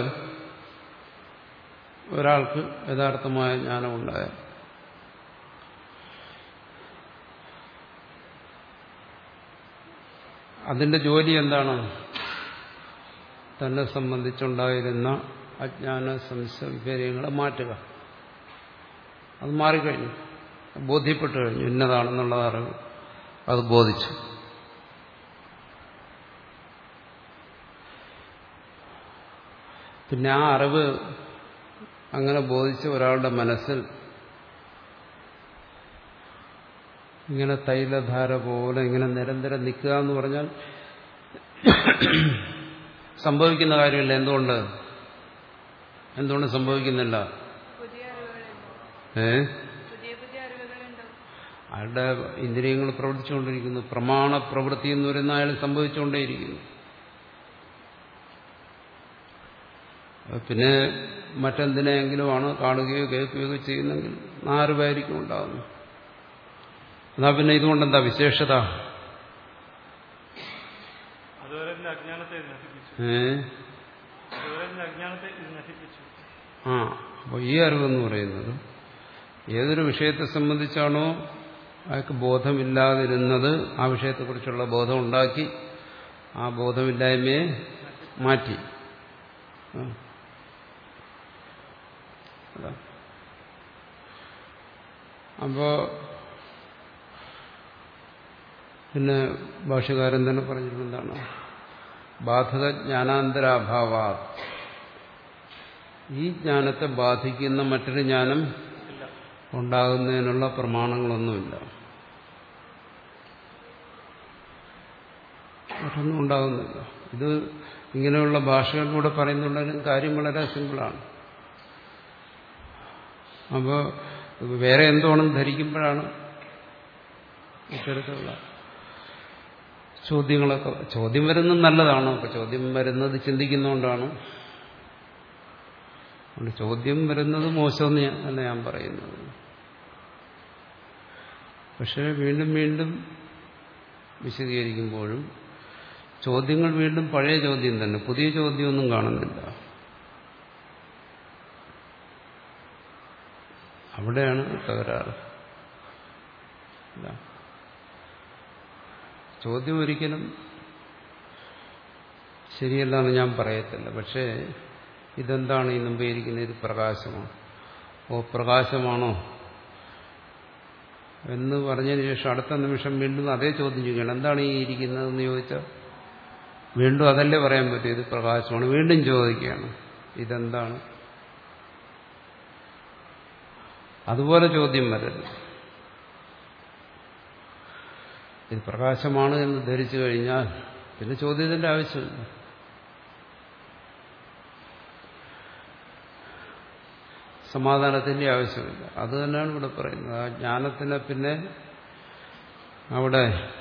ഒരാൾക്ക് യഥാർത്ഥമായ ജ്ഞാനമുണ്ടായ അതിന്റെ ജോലി എന്താണ്? തന്നെ സംബന്ധിച്ചുണ്ടായിരുന്ന അജ്ഞാന സംശയങ്ങളെ മാറ്റുക. അത് മാറിക്കഴിഞ്ഞു, ബോധ്യപ്പെട്ടു കഴിഞ്ഞു, ഇന്നതാണെന്നുള്ള അറിവ് അത് ബോധിച്ചു. പിന്നെ ആ അറിവ് അങ്ങനെ ബോധിച്ച ഒരാളുടെ മനസ്സിൽ ഇങ്ങനെ തൈലധാര പോലെ ഇങ്ങനെ നിരന്തരം നിൽക്കുക എന്ന് പറഞ്ഞാൽ സംഭവിക്കുന്ന കാര്യമില്ല. എന്തുകൊണ്ട് എന്തുകൊണ്ട് സംഭവിക്കുന്നില്ല? ഏ അയാളുടെ ഇന്ദ്രിയങ്ങൾ പ്രവർത്തിച്ചുകൊണ്ടിരിക്കുന്നു. പ്രമാണ പ്രവൃത്തി എന്ന് പറയുന്ന അയാൾ സംഭവിച്ചുകൊണ്ടേയിരിക്കുന്നു. പിന്നെ മറ്റെന്തിനെങ്കിലുമാണ് കാണുകയോ കേൾക്കുകയോ ചെയ്യുന്നെങ്കിൽ ആറുപേരിക്കും ഉണ്ടാകുന്നു. എന്നാ പിന്നെ ഇതുകൊണ്ടെന്താ വിശേഷത? ഏ ആ അപ്പോൾ ഈ അറിവെന്ന് പറയുന്നത് ഏതൊരു വിഷയത്തെ സംബന്ധിച്ചാണോ അയാൾക്ക് ബോധമില്ലാതിരുന്നത് ആ വിഷയത്തെക്കുറിച്ചുള്ള ബോധം ഉണ്ടാക്കി ആ ബോധമില്ലായ്മയെ മാറ്റി. അപ്പോ പിന്നെ ഭാഷ്യകാരൻ തന്നെ പറഞ്ഞിട്ടുണ്ട് എന്താണ്? ബാധക ജ്ഞാനാന്തരാഭാവ, ഈ ജ്ഞാനത്തെ ബാധിക്കുന്ന മറ്റൊരു ജ്ഞാനം ഉണ്ടാകുന്നതിനുള്ള പ്രമാണങ്ങളൊന്നുമില്ല, മറ്റൊന്നും ഉണ്ടാകുന്നില്ല. ഇത് ഇങ്ങനെയുള്ള ഭാഷകളിലൂടെ പറയുന്നുണ്ടെങ്കിലും കാര്യം വളരെ സിമ്പിളാണ്. അപ്പോൾ വേറെ എന്തോണെന്ന് ധരിക്കുമ്പോഴാണ് ഇത്തരത്തിലുള്ള ചോദ്യങ്ങളൊക്കെ ചോദ്യം വരുന്നത് നല്ലതാണ്. അപ്പോൾ ചോദ്യം വരുന്നത് ചിന്തിക്കുന്നതുകൊണ്ടാണ്. അതുകൊണ്ട് ചോദ്യം വരുന്നത് മോശമെന്ന് അല്ല ഞാൻ പറയുന്നത്. പക്ഷേ വീണ്ടും വീണ്ടും വിശദീകരിക്കുമ്പോഴും ചോദ്യങ്ങൾ വീണ്ടും പഴയ ചോദ്യം തന്നെ, പുതിയ ചോദ്യമൊന്നും കാണുന്നില്ല. അവിടെയാണ് തകരാറ്. ചോദ്യം ഒരിക്കലും ശരിയല്ല എന്ന് ഞാൻ പറയത്തില്ല. പക്ഷേ ഇതെന്താണ് ഈ മുമ്പേ ഇരിക്കുന്നത്? ഇത് പ്രകാശമാണ്. ഓ പ്രകാശമാണോ എന്ന് പറഞ്ഞതിന് ശേഷം അടുത്ത നിമിഷം വീണ്ടും അതേ ചോദ്യം ചോദിക്കണം, എന്താണ് ഈ ഇരിക്കുന്നതെന്ന് ചോദിച്ചാൽ വീണ്ടും അതല്ലേ പറയാൻ പറ്റും, ഇത് പ്രകാശമാണ്. വീണ്ടും ചോദിക്കുകയാണ് ഇതെന്താണ്. അതുപോലെ ചോദ്യം വരരുത്. ഇത് പ്രകാശമാണ് എന്ന് ധരിച്ചു കഴിഞ്ഞാൽ പിന്നെ ചോദ്യത്തിന്റെ ആവശ്യമില്ല. സമാധാനത്തിന്റെ ആവശ്യമില്ല. അത് തന്നെയാണ് ഇവിടെ പറയുന്നത്. ആ ജ്ഞാനത്തിനെ പിന്നെ അവിടെ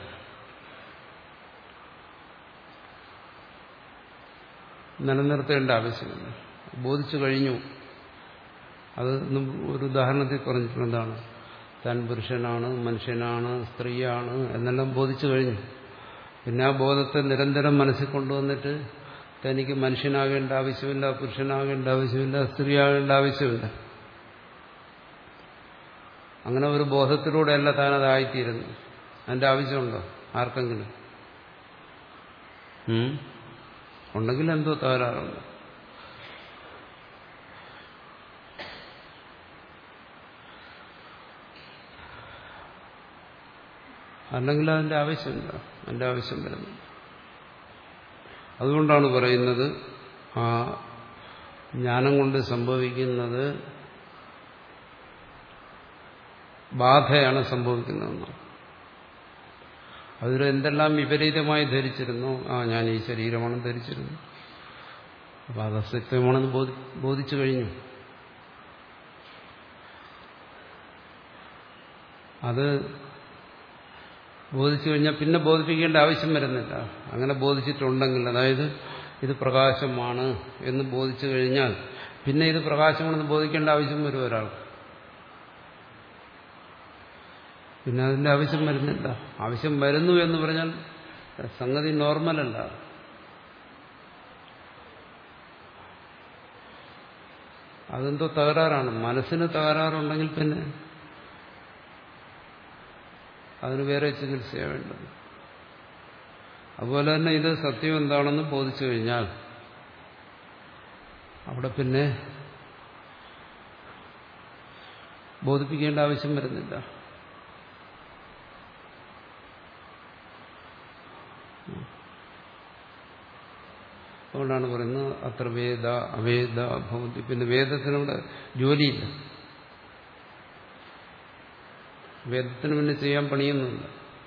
നിലനിർത്തേണ്ട ആവശ്യമില്ല. ബോധിച്ചു കഴിഞ്ഞു. അത് ഒരു ഉദാഹരണത്തിൽ പറഞ്ഞിട്ടുള്ളതാണ്. താൻ പുരുഷനാണ്, മനുഷ്യനാണ്, സ്ത്രീയാണ് എന്നെല്ലാം ബോധിച്ചു കഴിഞ്ഞു. പിന്നെ ആ ബോധത്തെ നിരന്തരം മനസ്സിൽ കൊണ്ടുവന്നിട്ട് തനിക്ക് മനുഷ്യനാകേണ്ട ആവശ്യമില്ല, പുരുഷനാകേണ്ട ആവശ്യമില്ല, സ്ത്രീയാകേണ്ട ആവശ്യമില്ല. അങ്ങനെ ഒരു ബോധത്തിലൂടെയല്ല താനതായിത്തീരുന്നു. അതിന്റെ ആവശ്യമുണ്ടോ ആർക്കെങ്കിലും? ഉണ്ടെങ്കിൽ എന്തോ തകരാറുണ്ട്. അല്ലെങ്കിൽ അതിന്റെ ആവശ്യമില്ല. അതിന്റെ ആവശ്യം വരുന്നു. അതുകൊണ്ടാണ് പറയുന്നത് ആ ജ്ഞാനം കൊണ്ട് സംഭവിക്കുന്നത് ബാധയാണ് സംഭവിക്കുന്നതെന്നാണ്. അതിൽ എന്തെല്ലാം വിപരീതമായി ധരിച്ചിരുന്നു, ആ ഞാൻ ഈ ശരീരമാണെന്ന് ധരിച്ചിരുന്നു, അപ്പൊ അത് അസത്യമാണെന്ന് ബോധിച്ചു കഴിഞ്ഞു. അത് ബോധിച്ചു കഴിഞ്ഞാൽ പിന്നെ ബോധിപ്പിക്കേണ്ട ആവശ്യം വരുന്നില്ല. അങ്ങനെ ബോധിച്ചിട്ടുണ്ടെങ്കിൽ, അതായത് ഇത് പ്രകാശമാണ് എന്ന് ബോധിച്ചു കഴിഞ്ഞാൽ പിന്നെ ഇത് പ്രകാശമാണെന്ന് ബോധിക്കേണ്ട ആവശ്യം വരും ഒരാൾക്ക്. പിന്നെ അതിന്റെ ആവശ്യം വരുന്നില്ല. ആവശ്യം വരുന്നു എന്ന് പറഞ്ഞാൽ സംഗതി നോർമലല്ല. അതെന്തോ തകരാറാണ്. മനസ്സിന് തകരാറുണ്ടെങ്കിൽ പിന്നെ അതിന് വേറെ ചികിത്സയാണ് വേണ്ടത്. അതുപോലെ തന്നെ ഇത് സത്യം എന്താണെന്ന് ബോധിച്ചു കഴിഞ്ഞാൽ അവിടെ പിന്നെ ബോധിപ്പിക്കേണ്ട ആവശ്യം വരുന്നില്ല. അതുകൊണ്ടാണ് പറയുന്നത് അത്ര വേദ അവേദ ഭവതി. പിന്നെ വേദത്തിനോട് ജോലിയില്ല. വേദത്തിന് പിന്നെ ചെയ്യാൻ പണിയൊന്നുമില്ല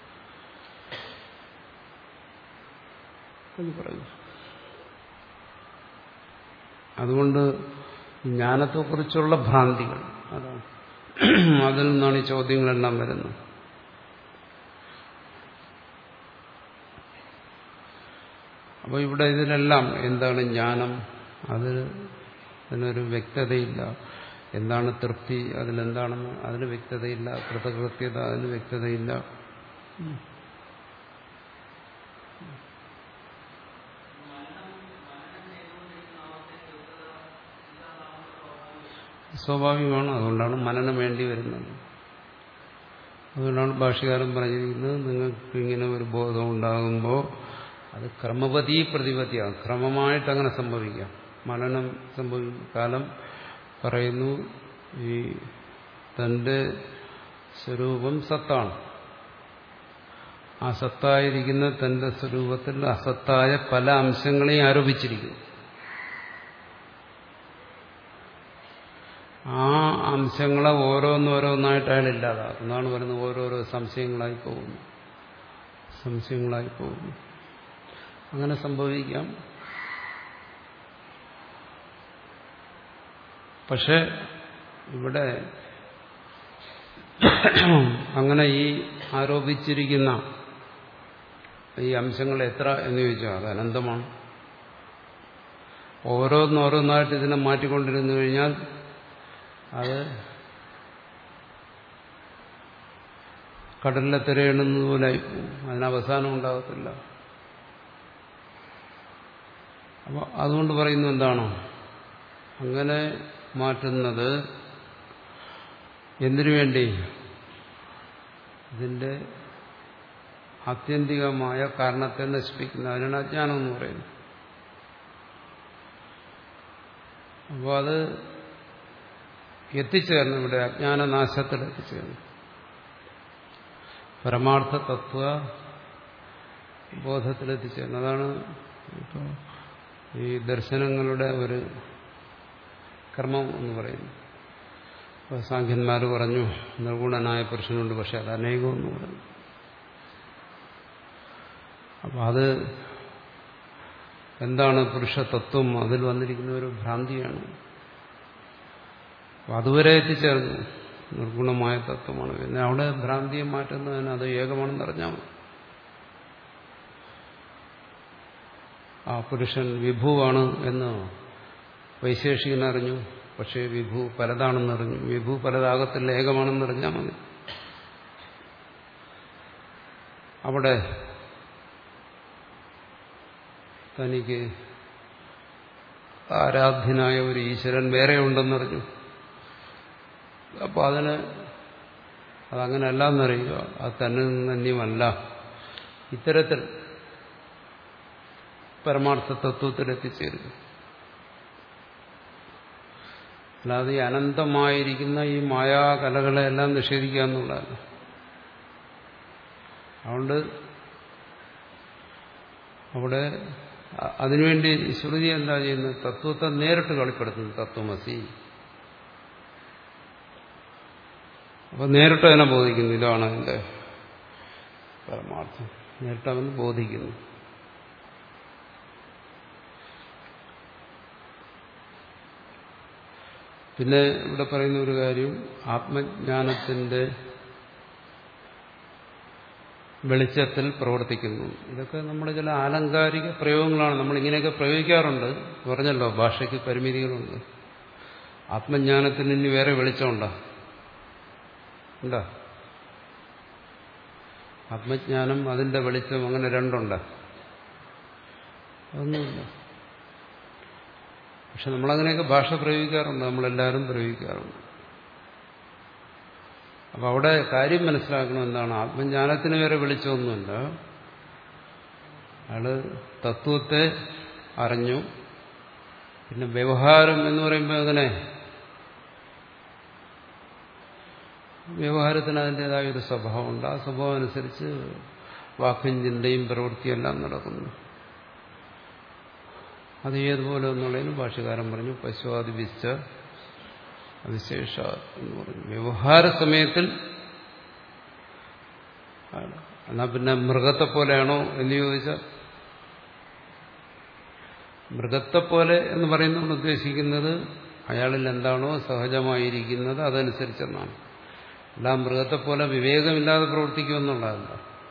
എന്ന് പറയുന്നു. അതുകൊണ്ട് ജ്ഞാനത്തെക്കുറിച്ചുള്ള ഭ്രാന്തികൾ, അതാണ് അതിൽ നിന്നാണ് ഈ ചോദ്യങ്ങളെല്ലാം വരുന്നത്. അപ്പോൾ ഇവിടെ ഇതിലെല്ലാം എന്താണ് ജ്ഞാനം, അത് അതിനൊരു വ്യക്തതയില്ല. എന്താണ് തൃപ്തി, അതിലെന്താണെന്ന് അതിന് വ്യക്തതയില്ല. കൃതകൃത്യത, അതിന് വ്യക്തതയില്ല. സ്വാഭാവികമാണ്. അതുകൊണ്ടാണ് മനനം വേണ്ടി വരുന്നത്. അതുകൊണ്ടാണ് ഭാഷ്യകാരൻ പറഞ്ഞിരിക്കുന്നത്, നിങ്ങൾക്ക് ഇങ്ങനെ ഒരു ബോധം ഉണ്ടാകുമ്പോൾ അത് ക്രമവതീ പ്രതിപത്തിയാണ്. ക്രമമായിട്ട് അങ്ങനെ സംഭവിക്കാം. മനനം സംഭവിക്കും കാലം പറയുന്നു ഈ തന്റെ സ്വരൂപം സത്താണ്. ആ സത്തായിരിക്കുന്ന തന്റെ സ്വരൂപത്തിൽ അസത്തായ പല അംശങ്ങളെയും ആരോപിച്ചിരിക്കുന്നു. ആ അംശങ്ങളെ ഓരോന്നോരോന്നായിട്ട് അയാൾ ഇല്ലാതാക്കും. എന്നാണ് പറയുന്നത് ഓരോരോ സംശയങ്ങളായി പോകുന്നു സംശയങ്ങളായി പോകുന്നു അങ്ങനെ സംഭവിക്കാം. പക്ഷെ ഇവിടെ അങ്ങനെ ഈ ആരോപിച്ചിരിക്കുന്ന ഈ അംശങ്ങൾ എത്ര എന്ന് ചോദിച്ചാൽ അത് അനന്തമാണ്. ഓരോന്നോരോന്നായിട്ട് ഇതിനെ മാറ്റിക്കൊണ്ടിരുന്നു കഴിഞ്ഞാൽ അത് കടലിലെ തിരയെണ്ണുന്നത് പോലെ അതിനവസാനം ഉണ്ടാകത്തില്ല. അപ്പോൾ അതുകൊണ്ട് പറയുന്നത് എന്താണോ, അങ്ങനെ മാറ്റുന്നത് എന്തിനു വേണ്ടി? ഇതിന്റെ ആത്യന്തികമായ കാരണത്തെ നശിപ്പിക്കുന്നത്. അതിനാണ് അജ്ഞാനം എന്ന് പറയുന്നത്. അപ്പോൾ അത് എത്തിച്ചേർന്നു, ഇവിടെ അജ്ഞാനനാശത്തിൽ എത്തിച്ചേർന്നു. പരമാർത്ഥ തത്വ ബോധത്തിലെത്തിച്ചേർന്നു. അതാണ് ഇപ്പോൾ ഈ ദർശനങ്ങളുടെ ഒരു ക്രമം എന്ന് പറയുന്നു. ഇപ്പോൾ സാഖ്യന്മാർ പറഞ്ഞു നിർഗുണനായ പുരുഷനുണ്ട്, പക്ഷെ അത് അനേകം എന്ന് പറഞ്ഞു. അപ്പം അത് എന്താണ് പുരുഷതത്വം? അതിൽ വന്നിരിക്കുന്ന ഒരു ഭ്രാന്തിയാണ്. അപ്പം അതുവരെ എത്തിച്ചേർന്നു നിർഗുണമായ തത്വമാണ്. പിന്നെ അവിടെ ഭ്രാന്തിയെ മാറ്റുന്നതിന് അത് ഏകമാണെന്ന് അറിഞ്ഞാൽ മതി. ആ പുരുഷൻ വിഭുവാണ് എന്ന് വൈശേഷികനറിഞ്ഞു, പക്ഷേ വിഭു പലതാണെന്നറിഞ്ഞു. വിഭു പലതാകത്തില്ല, ഏകമാണെന്നറിഞ്ഞാൽ മതി. അവിടെ തനിക്ക് ആരാധ്യനായ ഒരു ഈശ്വരൻ വേറെ ഉണ്ടെന്നറിഞ്ഞു. അപ്പോൾ അതിന് അതങ്ങനെയല്ല എന്നറിയുക, അത് തന്നെ തന്നെയുമല്ല. ഇത്തരത്തിൽ പരമാർത്ഥ തത്വത്തിൽ എത്തിച്ചേരുക. അല്ലാതെ ഈ അനന്തമായിരിക്കുന്ന ഈ മായാകലകളെല്ലാം നിഷേധിക്കുക എന്നുള്ളതല്ല. അതുകൊണ്ട് അവിടെ അതിനുവേണ്ടി ശ്രുതി എന്താ ചെയ്യുന്നത്? തത്വത്തെ നേരിട്ട് കളിപ്പെടുത്തുന്നു. തത്വമസി. അപ്പൊ നേരിട്ട് അതിനെ ബോധിക്കുന്നു. ഇതാണ് അതിന്റെ പരമാർത്ഥം. നേരിട്ട് അവൻ ബോധിക്കുന്നു. പിന്നെ ഇവിടെ പറയുന്ന ഒരു കാര്യം, ആത്മജ്ഞാനത്തിന്റെ വെളിച്ചത്തിൽ പ്രവർത്തിക്കുന്നു. ഇതൊക്കെ നമ്മുടെ ചില ആലങ്കാരിക പ്രയോഗങ്ങളാണ്. നമ്മൾ ഇങ്ങനെയൊക്കെ പ്രയോഗിക്കാറുണ്ട്. പറഞ്ഞല്ലോ, ഭാഷയ്ക്ക് പരിമിതികളുണ്ട്. ആത്മജ്ഞാനത്തിന് ഇനി വേറെ വെളിച്ചമുണ്ടോ? ഉണ്ടോ? ആത്മജ്ഞാനം, അതിന്റെ വെളിച്ചം, അങ്ങനെ രണ്ടുണ്ട്? അതൊന്നുമില്ല. പക്ഷെ നമ്മളങ്ങനെയൊക്കെ ഭാഷ പ്രയോഗിക്കാറുണ്ട്. നമ്മളെല്ലാവരും പ്രയോഗിക്കാറുണ്ട്. അപ്പം അവിടെ കാര്യം മനസ്സിലാക്കണം. എന്താണ്? ആത്മജ്ഞാനത്തിന് വേറെ വെളിച്ചമൊന്നുമില്ല. അയാള് തത്വത്തെ അറിഞ്ഞു. പിന്നെ വ്യവഹാരം എന്ന് പറയുമ്പോൾ എങ്ങനെ? വ്യവഹാരത്തിന് അതിൻ്റെതായ ഒരു സ്വഭാവമുണ്ട്. ആ സ്വഭാവം അനുസരിച്ച് വാക്കും ചിന്തയും പ്രവൃത്തിയെല്ലാം നടക്കുന്നു. അത് ഏതുപോലെ എന്നുള്ളതിന് ഭാഷ്യകാരൻ പറഞ്ഞു പശുവാദിവിച്ച വിശേഷ എന്ന് പറഞ്ഞു. വ്യവഹാര സമയത്തിൽ എന്നാ പിന്നെ മൃഗത്തെ പോലെയാണോ എന്ന് ചോദിച്ചാൽ, മൃഗത്തെപ്പോലെ എന്ന് പറയുന്നത് ഉദ്ദേശിക്കുന്നത് അയാളിൽ എന്താണോ സഹജമായിരിക്കുന്നത് അതനുസരിച്ചെന്നാണ്. അല്ല മൃഗത്തെപ്പോലെ വിവേകമില്ലാതെ പ്രവർത്തിക്കുമെന്നുള്ളതല്ല.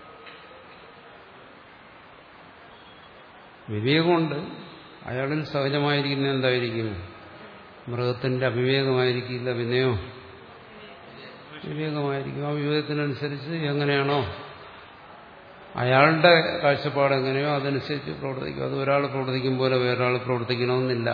വിവേകമുണ്ട്. അയാളിൽ സഹജമായിരിക്കുന്ന എന്തായിരിക്കും? മൃഗത്തിന്റെ അവിവേകമായിരിക്കില്ല. പിന്നെയോ വിവേകമായിരിക്കും. ആ വിവേകത്തിനനുസരിച്ച് എങ്ങനെയാണോ അയാളുടെ കാഴ്ചപ്പാട് എങ്ങനെയോ അതനുസരിച്ച് പ്രവർത്തിക്കും. അത് ഒരാൾ പ്രവർത്തിക്കും പോലെ വേറൊരാൾ പ്രവർത്തിക്കണമെന്നില്ല.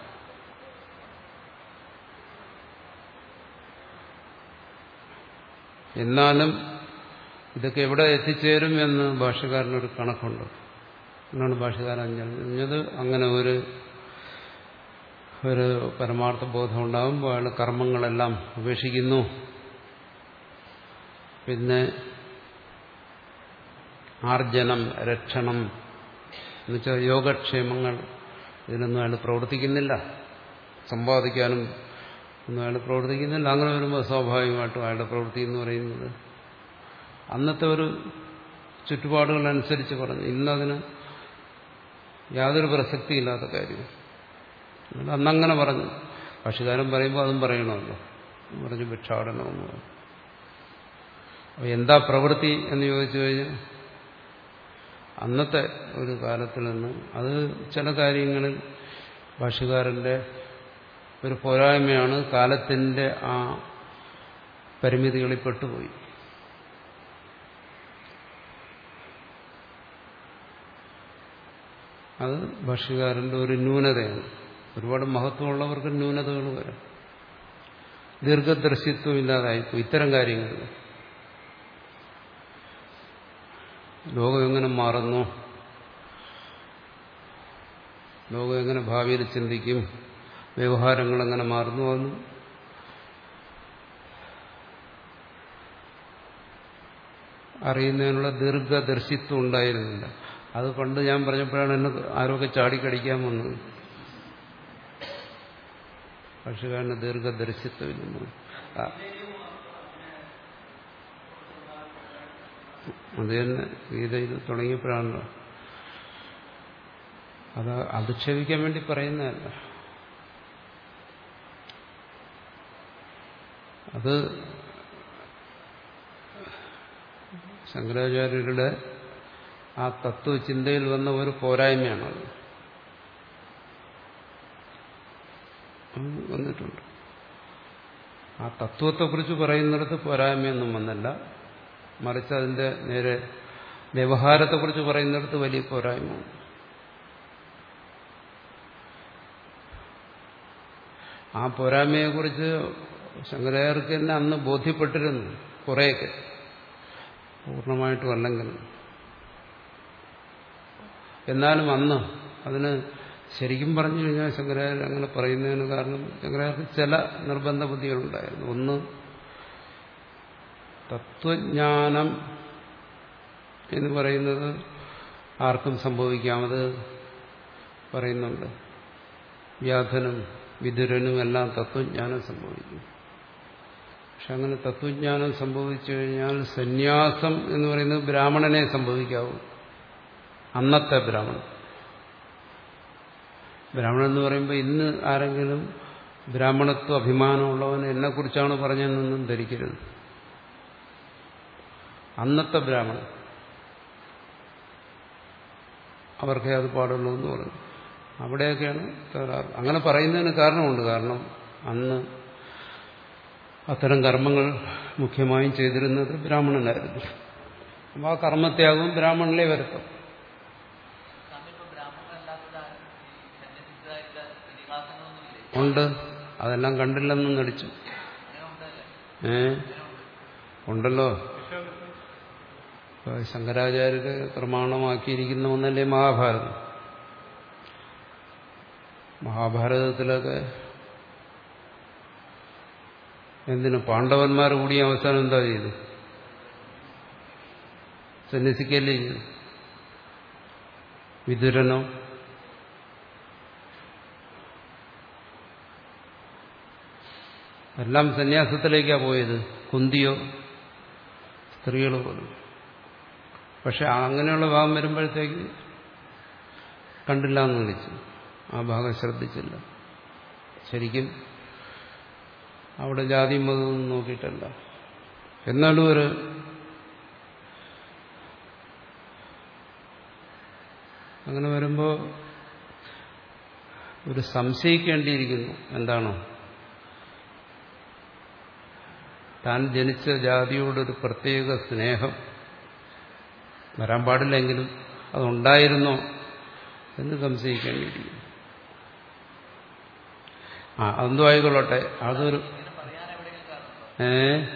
എന്നാലും ഇതൊക്കെ എവിടെ എത്തിച്ചേരും എന്ന് ഭാഷകാരനൊരു കണക്കുണ്ട്. എന്നാണ് ഭാഷകാരൻ പറഞ്ഞത്. അങ്ങനെ ഒരു ഒരു പരമാർത്ഥ ബോധം ഉണ്ടാകുമ്പോൾ അയാൾ കർമ്മങ്ങളെല്ലാം ഉപേക്ഷിക്കുന്നു. പിന്നെ ആർജനം, രക്ഷണം എന്നുവെച്ചാൽ യോഗക്ഷേമങ്ങൾ, ഇതിനൊന്നും അയാൾ പ്രവർത്തിക്കുന്നില്ല. സമ്പാദിക്കാനും ഒന്നും അയാൾ പ്രവർത്തിക്കുന്നില്ല. അങ്ങനെ വരുമ്പോൾ സ്വാഭാവികമായിട്ടും അയാളുടെ പ്രവൃത്തി എന്ന് പറയുന്നത് അന്നത്തെ ഒരു ചുറ്റുപാടുകളനുസരിച്ച് പറഞ്ഞു. ഇന്നതിന് യാതൊരു പ്രസക്തിയില്ലാത്ത കാര്യം. അന്നങ്ങനെ പറഞ്ഞു. ഭാഷ്യകാരൻ പറയുമ്പോൾ അതും പറയണമല്ലോ. പറഞ്ഞു ഭിക്ഷാടനമെന്ന് പറഞ്ഞു. അപ്പോൾ എന്താ പ്രവൃത്തി എന്ന് ചോദിച്ചു കഴിഞ്ഞാൽ അന്നത്തെ ഒരു കാലത്തിൽ നിന്ന് അത് ചില കാര്യങ്ങളിൽ ഭാഷ്യകാരന്റെ ഒരു പോരായ്മയാണ് കാലത്തിന്റെ ആ പരിമിതികളിൽ പെട്ടുപോയി. അത് ഭാഷ്യകാരന്റെ ഒരു ന്യൂനതയാണ്. ഒരുപാട് മഹത്വമുള്ളവർക്ക് ന്യൂനതകൾ വരാം. ദീർഘദർശിത്വം ഇല്ലാതായിപ്പോ ഇത്തരം കാര്യങ്ങൾ. ലോകം എങ്ങനെ മാറുന്നു, ലോകം എങ്ങനെ ഭാവിയിൽ ചിന്തിക്കും, വ്യവഹാരങ്ങൾ എങ്ങനെ മാറുന്നു എന്ന് അറിയുന്നതിനുള്ള ദീർഘദർശിത്വം ഉണ്ടായിരുന്നില്ല. അത് പണ്ട് ഞാൻ പറഞ്ഞപ്പോഴാണ് എന്നെ ആരൊക്കെ ചാടിക്കടിക്കാൻ വന്നത്. ഭാഷ്യകാരന് ദീർഘദർശിത്വമില്ലെന്ന്. അത് തന്നെ ഗീതയിൽ തുടങ്ങിയപ്പോഴാണല്ലോ. അത് അധിക്ഷേപിക്കാൻ വേണ്ടി പറയുന്നതല്ല. അത് ശങ്കരാചാര്യരുടെ ആ തത്വചിന്തയിൽ വന്ന ഒരു പോരായ്മയാണത്. വന്നിട്ടുണ്ട്. ആ തത്വത്തെക്കുറിച്ച് പറയുന്നിടത്ത് പോരായ്മയൊന്നും വന്നല്ല, മറിച്ച് അതിന്റെ നേരെ വ്യവഹാരത്തെക്കുറിച്ച് പറയുന്നിടത്ത് വലിയ പോരായ്മ. ആ പോരായ്മയെക്കുറിച്ച് ശങ്കരാചാര്യർക്ക് തന്നെ അന്ന് ബോധ്യപ്പെട്ടിരുന്നു, കുറേയൊക്കെ, പൂർണ്ണമായിട്ടും അല്ലെങ്കിൽ. എന്നാലും അന്ന് അതിന് ശരിക്കും പറഞ്ഞു കഴിഞ്ഞാൽ ശങ്കരാചാര്യർ അങ്ങനെ പറയുന്നതിന് കാരണം ശങ്കരാചാര്യർക്ക് ചില നിർബന്ധ ബുദ്ധികളുണ്ടായിരുന്നു. ഒന്ന്, തത്വജ്ഞാനം എന്ന് പറയുന്നത് ആർക്കും സംഭവിക്കാമത് പറയുന്നുണ്ട്. വ്യാധനും വിതുരനും എല്ലാം തത്വജ്ഞാനം സംഭവിക്കും. പക്ഷെ അങ്ങനെ തത്വജ്ഞാനം സംഭവിച്ചു കഴിഞ്ഞാൽ സന്യാസം എന്ന് പറയുന്നത് ബ്രാഹ്മണനെ സംഭവിക്കാവൂ. അന്നത്തെ ബ്രാഹ്മണൻ. ബ്രാഹ്മണൻ എന്ന് പറയുമ്പോൾ ഇന്ന് ആരെങ്കിലും ബ്രാഹ്മണത്വ അഭിമാനമുള്ളവൻ എന്നെക്കുറിച്ചാണ് പറഞ്ഞതെന്നൊന്നും ധരിക്കരുത്. അന്നത്തെ ബ്രാഹ്മണൻ അവർക്കേ അത് പാടുള്ളൂ എന്ന് പറഞ്ഞു. അവിടെയൊക്കെയാണ് തകരാറ്. അങ്ങനെ പറയുന്നതിന് കാരണമുണ്ട്. കാരണം അന്ന് അത്തരം കർമ്മങ്ങൾ മുഖ്യമായും ചെയ്തിരുന്നത് ബ്രാഹ്മണനായിരുന്നു. അപ്പോൾ ആ കർമ്മത്യാഗം ബ്രാഹ്മണനിലേ വരുത്തും. ഉണ്ട്. അതെല്ലാം കണ്ടില്ലെന്ന് നടിച്ചു. ഏ ഉണ്ടല്ലോ. ശങ്കരാചാര്യര് പ്രമാണമാക്കിയിരിക്കുന്ന ഒന്നല്ലേ മഹാഭാരതം. മഹാഭാരതത്തിലൊക്കെ എന്തിനു പാണ്ഡവന്മാർ കൂടിയ അവസാനം എന്താ ചെയ്തു? സന്യസിക്കല്ലേ ചെയ്തു. വിതുരനോ എല്ലാം സന്യാസത്തിലേക്കാ പോയത്. കുന്തിയോ സ്ത്രീകൾ പോലും. പക്ഷെ അങ്ങനെയുള്ള ഭാഗം വരുമ്പോഴത്തേക്ക് കണ്ടില്ല എന്ന് വിളിച്ചു. ആ ഭാഗം ശ്രദ്ധിച്ചില്ല. ശരിക്കും അവിടെ ജാതി മതമൊന്നും നോക്കിയിട്ടല്ല. എന്നാലും ഒരു അങ്ങനെ വരുമ്പോൾ ഒരു സംശയിക്കേണ്ടിയിരിക്കുന്നു. എന്താണോ താൻ ജനിച്ച ജാതിയോടൊരു പ്രത്യേക സ്നേഹം വരാൻ പാടില്ലെങ്കിലും അതുണ്ടായിരുന്നോ എന്ന് സംശയിക്കേണ്ടിയിരിക്കുന്നു. ആ അതെന്തോ ആയിക്കൊള്ളട്ടെ. അതൊരു ഏ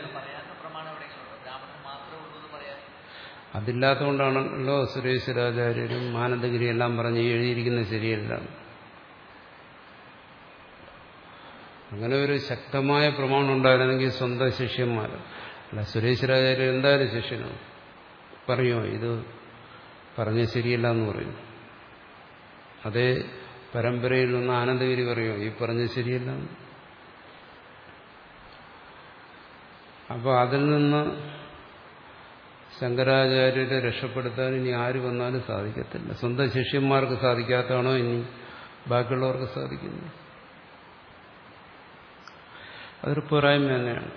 അതില്ലാത്തതുകൊണ്ടാണല്ലോ സുരേശ്വരാചാര്യരും ആനന്ദഗിരി എല്ലാം പറഞ്ഞ് എഴുതിയിരിക്കുന്നത് ശരിയല്ല. അങ്ങനെ ഒരു ശക്തമായ പ്രമാണം ഉണ്ടായിരുന്നെങ്കിൽ സ്വന്തം ശിഷ്യന്മാർ അല്ല. സുരേശ്വരാചാര്യർ എന്തായാലും ശിഷ്യനാണ്. പറയുമോ ഇത് പറഞ്ഞ ശരിയല്ല എന്ന് പറയും. അതേ പരമ്പരയിൽ നിന്ന് ആനന്ദഗിരി പറയുമോ ഈ പറഞ്ഞ ശരിയല്ല. അപ്പോൾ അതിൽ നിന്ന് ശങ്കരാചാര്യരെ രക്ഷപ്പെടുത്താൻ ഇനി ആര് വന്നാലും സാധിക്കത്തില്ല. സ്വന്തം ശിഷ്യന്മാർക്ക് സാധിക്കാത്തതാണോ ഇനി ബാക്കിയുള്ളവർക്ക് സാധിക്കുന്നു? അതൊരു പോരായ്മ തന്നെയാണ്.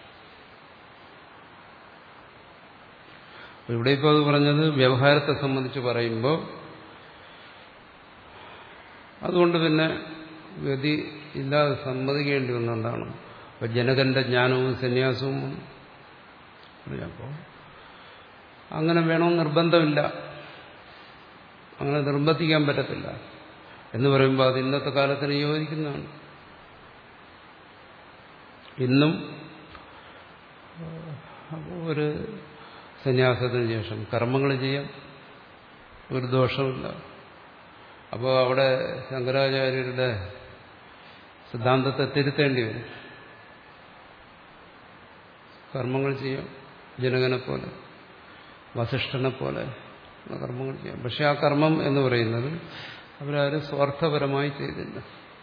ഇവിടെ ഇപ്പോൾ അത് പറഞ്ഞത് വ്യവഹാരത്തെ സംബന്ധിച്ച് പറയുമ്പോൾ അതുകൊണ്ട് പിന്നെ ഗതി ഇല്ലാതെ സമ്മതിക്കേണ്ടി വന്നെന്താണ്. അപ്പൊ ജനകന്റെ ജ്ഞാനവും സന്യാസവും അപ്പോൾ അങ്ങനെ വേണമെന്ന് നിർബന്ധമില്ല, അങ്ങനെ നിർബന്ധിക്കാൻ പറ്റത്തില്ല എന്ന് പറയുമ്പോൾ അത് ഇന്നത്തെ കാലത്തിന് യോജിക്കുന്നതാണ്. ഇന്നും ഒരു സന്യാസത്തിന് ശേഷം കർമ്മങ്ങൾ ചെയ്യാം, ഒരു ദോഷമില്ല. അപ്പോൾ അവിടെ ശങ്കരാചാര്യരുടെ സിദ്ധാന്തത്തെ തിരുത്തേണ്ടി വരും. കർമ്മങ്ങൾ ചെയ്യാം, ജനകനെ പോലെ വസിഷ്ഠനെ പോലെ കർമ്മങ്ങൾ ചെയ്യാം. പക്ഷെ ആ കർമ്മം എന്ന് പറയുന്നത് അവരാരും സ്വാർത്ഥപരമായി ചെയ്തില്ല.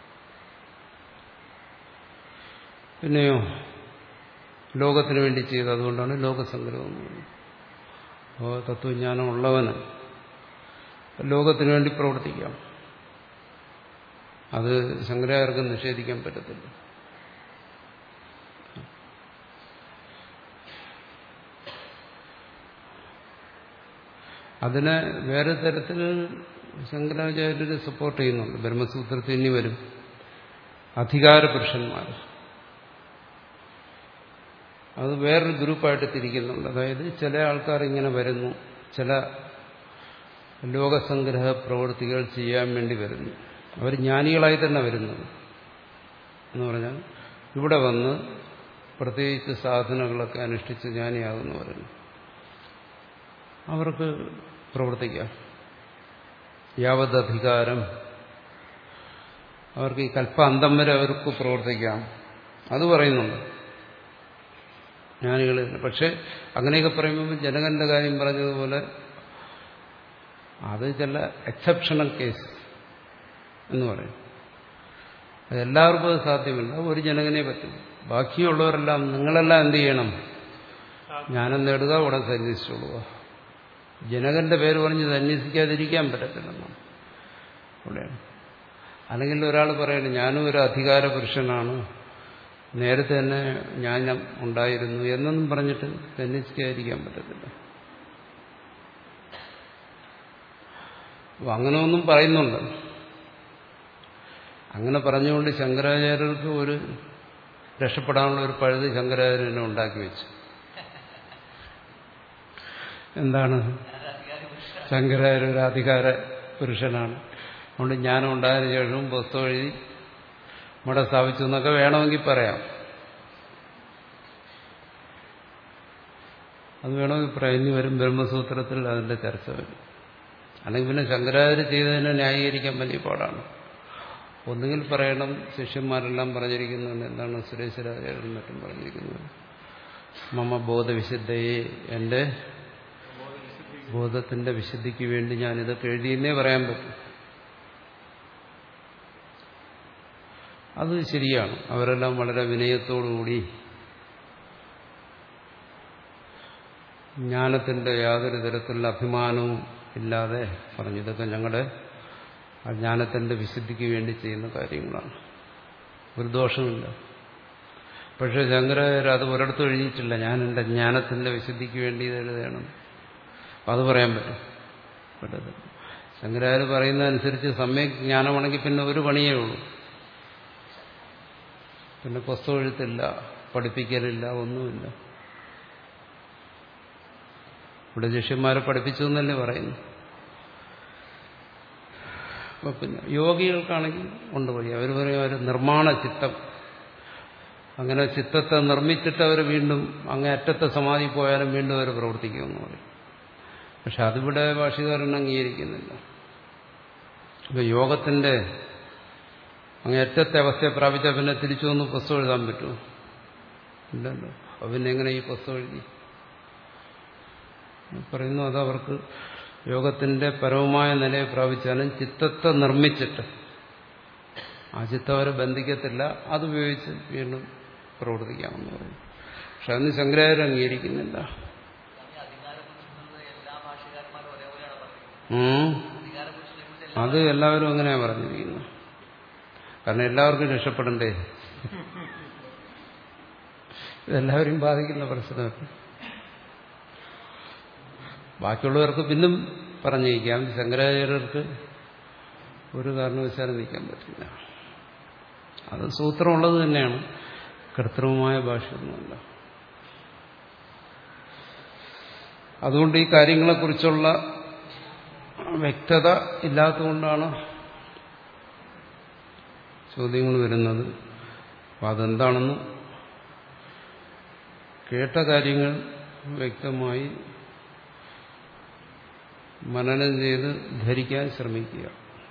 പിന്നെയോ ലോകത്തിന് വേണ്ടി ചെയ്ത്, അതുകൊണ്ടാണ് ലോകസംഗ്രഹം എന്ന് പറയുന്നത്. അപ്പോൾ തത്വജ്ഞാനം ഉള്ളവന് ലോകത്തിന് വേണ്ടി പ്രവർത്തിക്കാം. അത് ശങ്കരാചാര്യർക്ക് നിഷേധിക്കാൻ പറ്റത്തില്ല. അതിനെ വേറെ തരത്തിൽ ശങ്കരാചാര്യർ സപ്പോർട്ട് ചെയ്യുന്നുണ്ട്. ബ്രഹ്മസൂത്രത്തിൽ ഇനി വരും അധികാര പുരുഷന്മാർ, അത് വേറൊരു ഗ്രൂപ്പായിട്ട് തിരിക്കുന്നുണ്ട്. അതായത് ചില ആൾക്കാർ ഇങ്ങനെ വരുന്നു, ചില ലോകസംഗ്രഹ പ്രവൃത്തികൾ ചെയ്യാൻ വേണ്ടി വരുന്നു. അവർ ജ്ഞാനികളായി തന്നെ വരുന്നത് എന്ന് പറഞ്ഞാൽ ഇവിടെ വന്ന് പ്രത്യേകിച്ച് സാധനങ്ങളൊക്കെ അനുഷ്ഠിച്ച് ജ്ഞാനിയാകുന്നു വരുന്നു. അവർക്ക് പ്രവർത്തിക്കാം. യാവതധികാരം, അവർക്ക് ഈ കൽപ്പാന്തം വരെ അവർക്ക് പ്രവർത്തിക്കാം, അത് പറയുന്നുണ്ട് ജ്ഞാനികൾ. പക്ഷെ അങ്ങനെയൊക്കെ പറയുമ്പോൾ ജനകന്റെ കാര്യം പറഞ്ഞതുപോലെ അത് ചില എക്സെപ്ഷണൽ കേസ് എന്ന് പറയും. അതെല്ലാവർക്കും അത് സാധ്യമല്ല, ഒരു ജനകനെ പറ്റും. ബാക്കിയുള്ളവരെല്ലാം നിങ്ങളെല്ലാം എന്ത് ചെയ്യണം? ജ്ഞാനം നേടുക, ഉടൻ സന്യസിച്ചോളുക. ജനകന്റെ പേര് പറഞ്ഞ് സന്യസിക്കാതിരിക്കാൻ പറ്റത്തില്ലെന്നാണ് അവിടെയാണ്. അല്ലെങ്കിൽ ഒരാൾ പറയണം ഞാനും ഒരു അധികാര പുരുഷനാണ്, നേരത്തെ തന്നെ ജ്ഞാനം ഉണ്ടായിരുന്നു എന്നൊന്നും പറഞ്ഞിട്ട് സന്യസിക്കാതിരിക്കാൻ പറ്റത്തില്ല. അപ്പോൾ അങ്ങനെ ഒന്നും പറയുന്നുണ്ട്. അങ്ങനെ പറഞ്ഞുകൊണ്ട് ശങ്കരാചാര്യർക്ക് ഒരു രക്ഷപ്പെടാനുള്ള ഒരു പഴുത് ശങ്കരാചാര്യനെ ഉണ്ടാക്കി വെച്ചു. എന്താണ്? ശങ്കരാചാര്യ ഒരു അധികാര പുരുഷനാണ്, അതുകൊണ്ട് ജ്ഞാനം ഉണ്ടായതിനു ശേഷവും പുസ്തകം എഴുതി മഠം സ്ഥാപിച്ചു എന്നൊക്കെ വേണമെങ്കിൽ പറയാം. അത് വേണമെങ്കിൽ പറയാം. ഇനി വരും ബ്രഹ്മസൂത്രത്തിൽ അതിന്റെ ചർച്ച വരും. അല്ലെങ്കിൽ പിന്നെ ശങ്കരാചാര്യ ചെയ്തതിനെ ന്യായീകരിക്കാൻ വലിയ പാടാണ്. ഒന്നുകിൽ പറയണം ശിഷ്യന്മാരെല്ലാം പറഞ്ഞിരിക്കുന്നത് എന്താണ്, സുരേശ്വരാചാര്യരും മറ്റും പറഞ്ഞിരിക്കുന്നത് മമ ബോധവിശുദ്ധയെ, എന്റെ ബോധത്തിന്റെ വിശുദ്ധിക്ക് വേണ്ടി ഞാനിതൊക്കെ എഴുതിയെന്നേ പറയാൻ പറ്റും. അത് ശരിയാണ്. അവരെല്ലാം വളരെ വിനയത്തോടുകൂടി ജ്ഞാനത്തിന്റെ യാതൊരു തരത്തിലുള്ള അഭിമാനവും ഇല്ലാതെ പറഞ്ഞു, ഇതൊക്കെ ഞങ്ങളുടെ ആ ജ്ഞാനത്തിന്റെ വിശുദ്ധിക്ക് വേണ്ടി ചെയ്യുന്ന കാര്യങ്ങളാണ്, ഒരു ദോഷമില്ല. പക്ഷെ ശങ്കരാചാര്യ അത് ഒരിടത്തും എഴുതിയിട്ടില്ല, ഞാൻ എൻ്റെ ജ്ഞാനത്തിന്റെ വിശുദ്ധിക്ക് വേണ്ടി ഇത് എഴുതണം. അപ്പം അത് പറയാൻ പറ്റും പറ്റത്തില്ല. ശങ്കരാചാര്യ പറയുന്നതനുസരിച്ച് സമ്യക് ജ്ഞാനമാണെങ്കിൽ പിന്നെ ഒരു പണിയേ ഉള്ളൂ. പിന്നെ പുസ്തകം എഴുത്തില്ല, പഠിപ്പിക്കലില്ല, ഒന്നുമില്ല. ഇവിടെ ശിഷ്യന്മാരെ പഠിപ്പിച്ചു എന്നല്ലേ പറയുന്നു. അപ്പൊ പിന്നെ യോഗികൾക്കാണെങ്കിൽ ഉണ്ട് വഴി. അവർ പറയും ഒരു നിർമ്മാണ ചിത്തം, അങ്ങനെ ചിത്തത്തെ നിർമ്മിച്ചിട്ട് അവർ വീണ്ടും അങ്ങേ അറ്റത്തെ സമാധി പോയാലും വീണ്ടും അവർ പ്രവർത്തിക്കുമെന്ന് പറയും. പക്ഷെ അതിവിടെ ഭാഷകാരൻ അംഗീകരിക്കുന്നില്ല. ഇപ്പൊ യോഗത്തിന്റെ അങ്ങേറ്റത്തെ അവസ്ഥയെ പ്രാപിച്ചാൽ പിന്നെ തിരിച്ചു വന്ന് പുസ്തകം എഴുതാൻ പറ്റുമോ? ഇല്ലല്ലോ. അപ്പൊ പിന്നെ എങ്ങനെ ഈ പുസ്തകം എഴുതി? പറയുന്നു അതവർക്ക് യോഗത്തിന്റെ പരമമായ നിലയെ പ്രാപിച്ചാലും ചിത്തത്തെ നിർമ്മിച്ചിട്ട് ആ ചിത്തം അവരെ ബന്ധിക്കത്തില്ല, അതുപയോഗിച്ച് വീണ്ടും പ്രവർത്തിക്കാമെന്ന് പറയും. പക്ഷെ അന്ന് ശങ്കരാചാര്യ അംഗീകരിക്കുന്നില്ല. അത് എല്ലാവരും അങ്ങനെയാണ് പറഞ്ഞിരിക്കുന്നത്. കാരണം എല്ലാവർക്കും രക്ഷപ്പെടണ്ടേ, ഇതെല്ലാവരും ബാധിക്കുന്ന പ്രശ്നമല്ല. ബാക്കിയുള്ളവർക്ക് പിന്നും പറഞ്ഞിരിക്കാം. ശങ്കരാചാര്യർക്ക് ഒരു കാരണവശാലും നീക്കാൻ പറ്റില്ല. അത് സൂത്രമുള്ളത് തന്നെയാണ്, കൃത്രിമമായ ഭാഷയൊന്നുമല്ല. അതുകൊണ്ട് ഈ കാര്യങ്ങളെക്കുറിച്ചുള്ള വ്യക്തത ഇല്ലാത്തതുകൊണ്ടാണ് ചോദ്യങ്ങൾ വരുന്നത്. അപ്പം അതെന്താണെന്ന് കേട്ട കാര്യങ്ങൾ വ്യക്തമായി മനനം ചെയ്ത് ധരിക്കാൻ ശ്രമിക്കുക.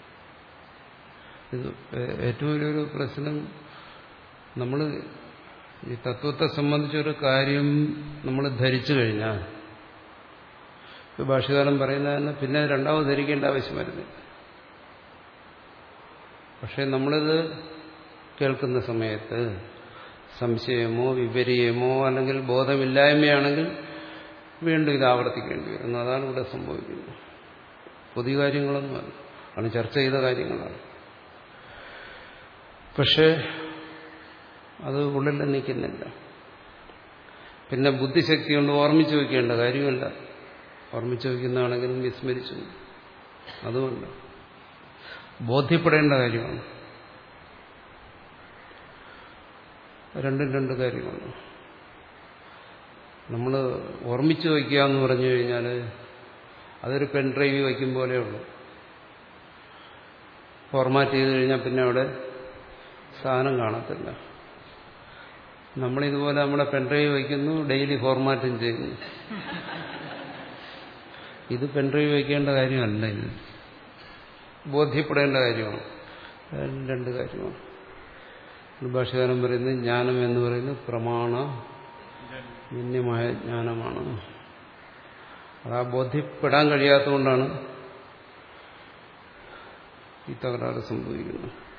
ഇത് ഏറ്റവും വലിയൊരു പ്രശ്നം, നമ്മൾ ഈ തത്വത്തെ സംബന്ധിച്ചൊരു കാര്യം നമ്മൾ ധരിച്ചു കഴിഞ്ഞാൽ, ഭാഷ്യകാരൻ പറയുന്നതന്നെ പിന്നെ രണ്ടാമത് ധരിക്കേണ്ട ആവശ്യം വരുന്നില്ല. പക്ഷെ നമ്മളിത് കേൾക്കുന്ന സമയത്ത് സംശയമോ വിപര്യമോ അല്ലെങ്കിൽ ബോധമില്ലായ്മയാണെങ്കിൽ വീണ്ടും ഇത് ആവർത്തിക്കേണ്ടി വരുന്നു. അതാണ് ഇവിടെ സംഭവിക്കുന്നത്. പുതിയ കാര്യങ്ങളൊന്നുമല്ല, ആണ് ചർച്ച ചെയ്ത കാര്യങ്ങളാണ്. പക്ഷേ അത് ഉള്ളിൽ നിൽക്കുന്നില്ല. പിന്നെ ബുദ്ധിശക്തി കൊണ്ട് ഓർമ്മിച്ചു വയ്ക്കേണ്ട കാര്യമല്ല. ഓർമ്മിച്ചു വയ്ക്കുന്നതാണെങ്കിലും വിസ്മരിച്ചു. അതുകൊണ്ട് ബോധ്യപ്പെടേണ്ട കാര്യമാണ്. രണ്ടും രണ്ട് കാര്യമാണ്. നമ്മൾ ഓർമ്മിച്ചു വയ്ക്കുക എന്ന് പറഞ്ഞു കഴിഞ്ഞാൽ അതൊരു പെൻഡ്രൈവ് വയ്ക്കും പോലെയുള്ളൂ. ഫോർമാറ്റ് ചെയ്ത് കഴിഞ്ഞാൽ പിന്നെ അവിടെ സാധനം കാണത്തില്ല. നമ്മളിതുപോലെ നമ്മുടെ പെൻഡ്രൈവ് വയ്ക്കുന്നു, ഡെയിലി ഫോർമാറ്റും ചെയ്യുന്നു. ഇത് പെൻഡ്രൈവ് വയ്ക്കേണ്ട കാര്യമല്ല, ഇത് ബോധ്യപ്പെടേണ്ട കാര്യമാണ്. രണ്ട് കാര്യമാണ്. ഭാഷകാരൻ പറയുന്നത് ജ്ഞാനം എന്ന് പറയുന്നത് പ്രമാണ ജന്യമായ ജ്ഞാനമാണ്. അതാ ബോധ്യപ്പെടാൻ കഴിയാത്തതുകൊണ്ടാണ് ഈ തകരാറ് സംഭവിക്കുന്നത്.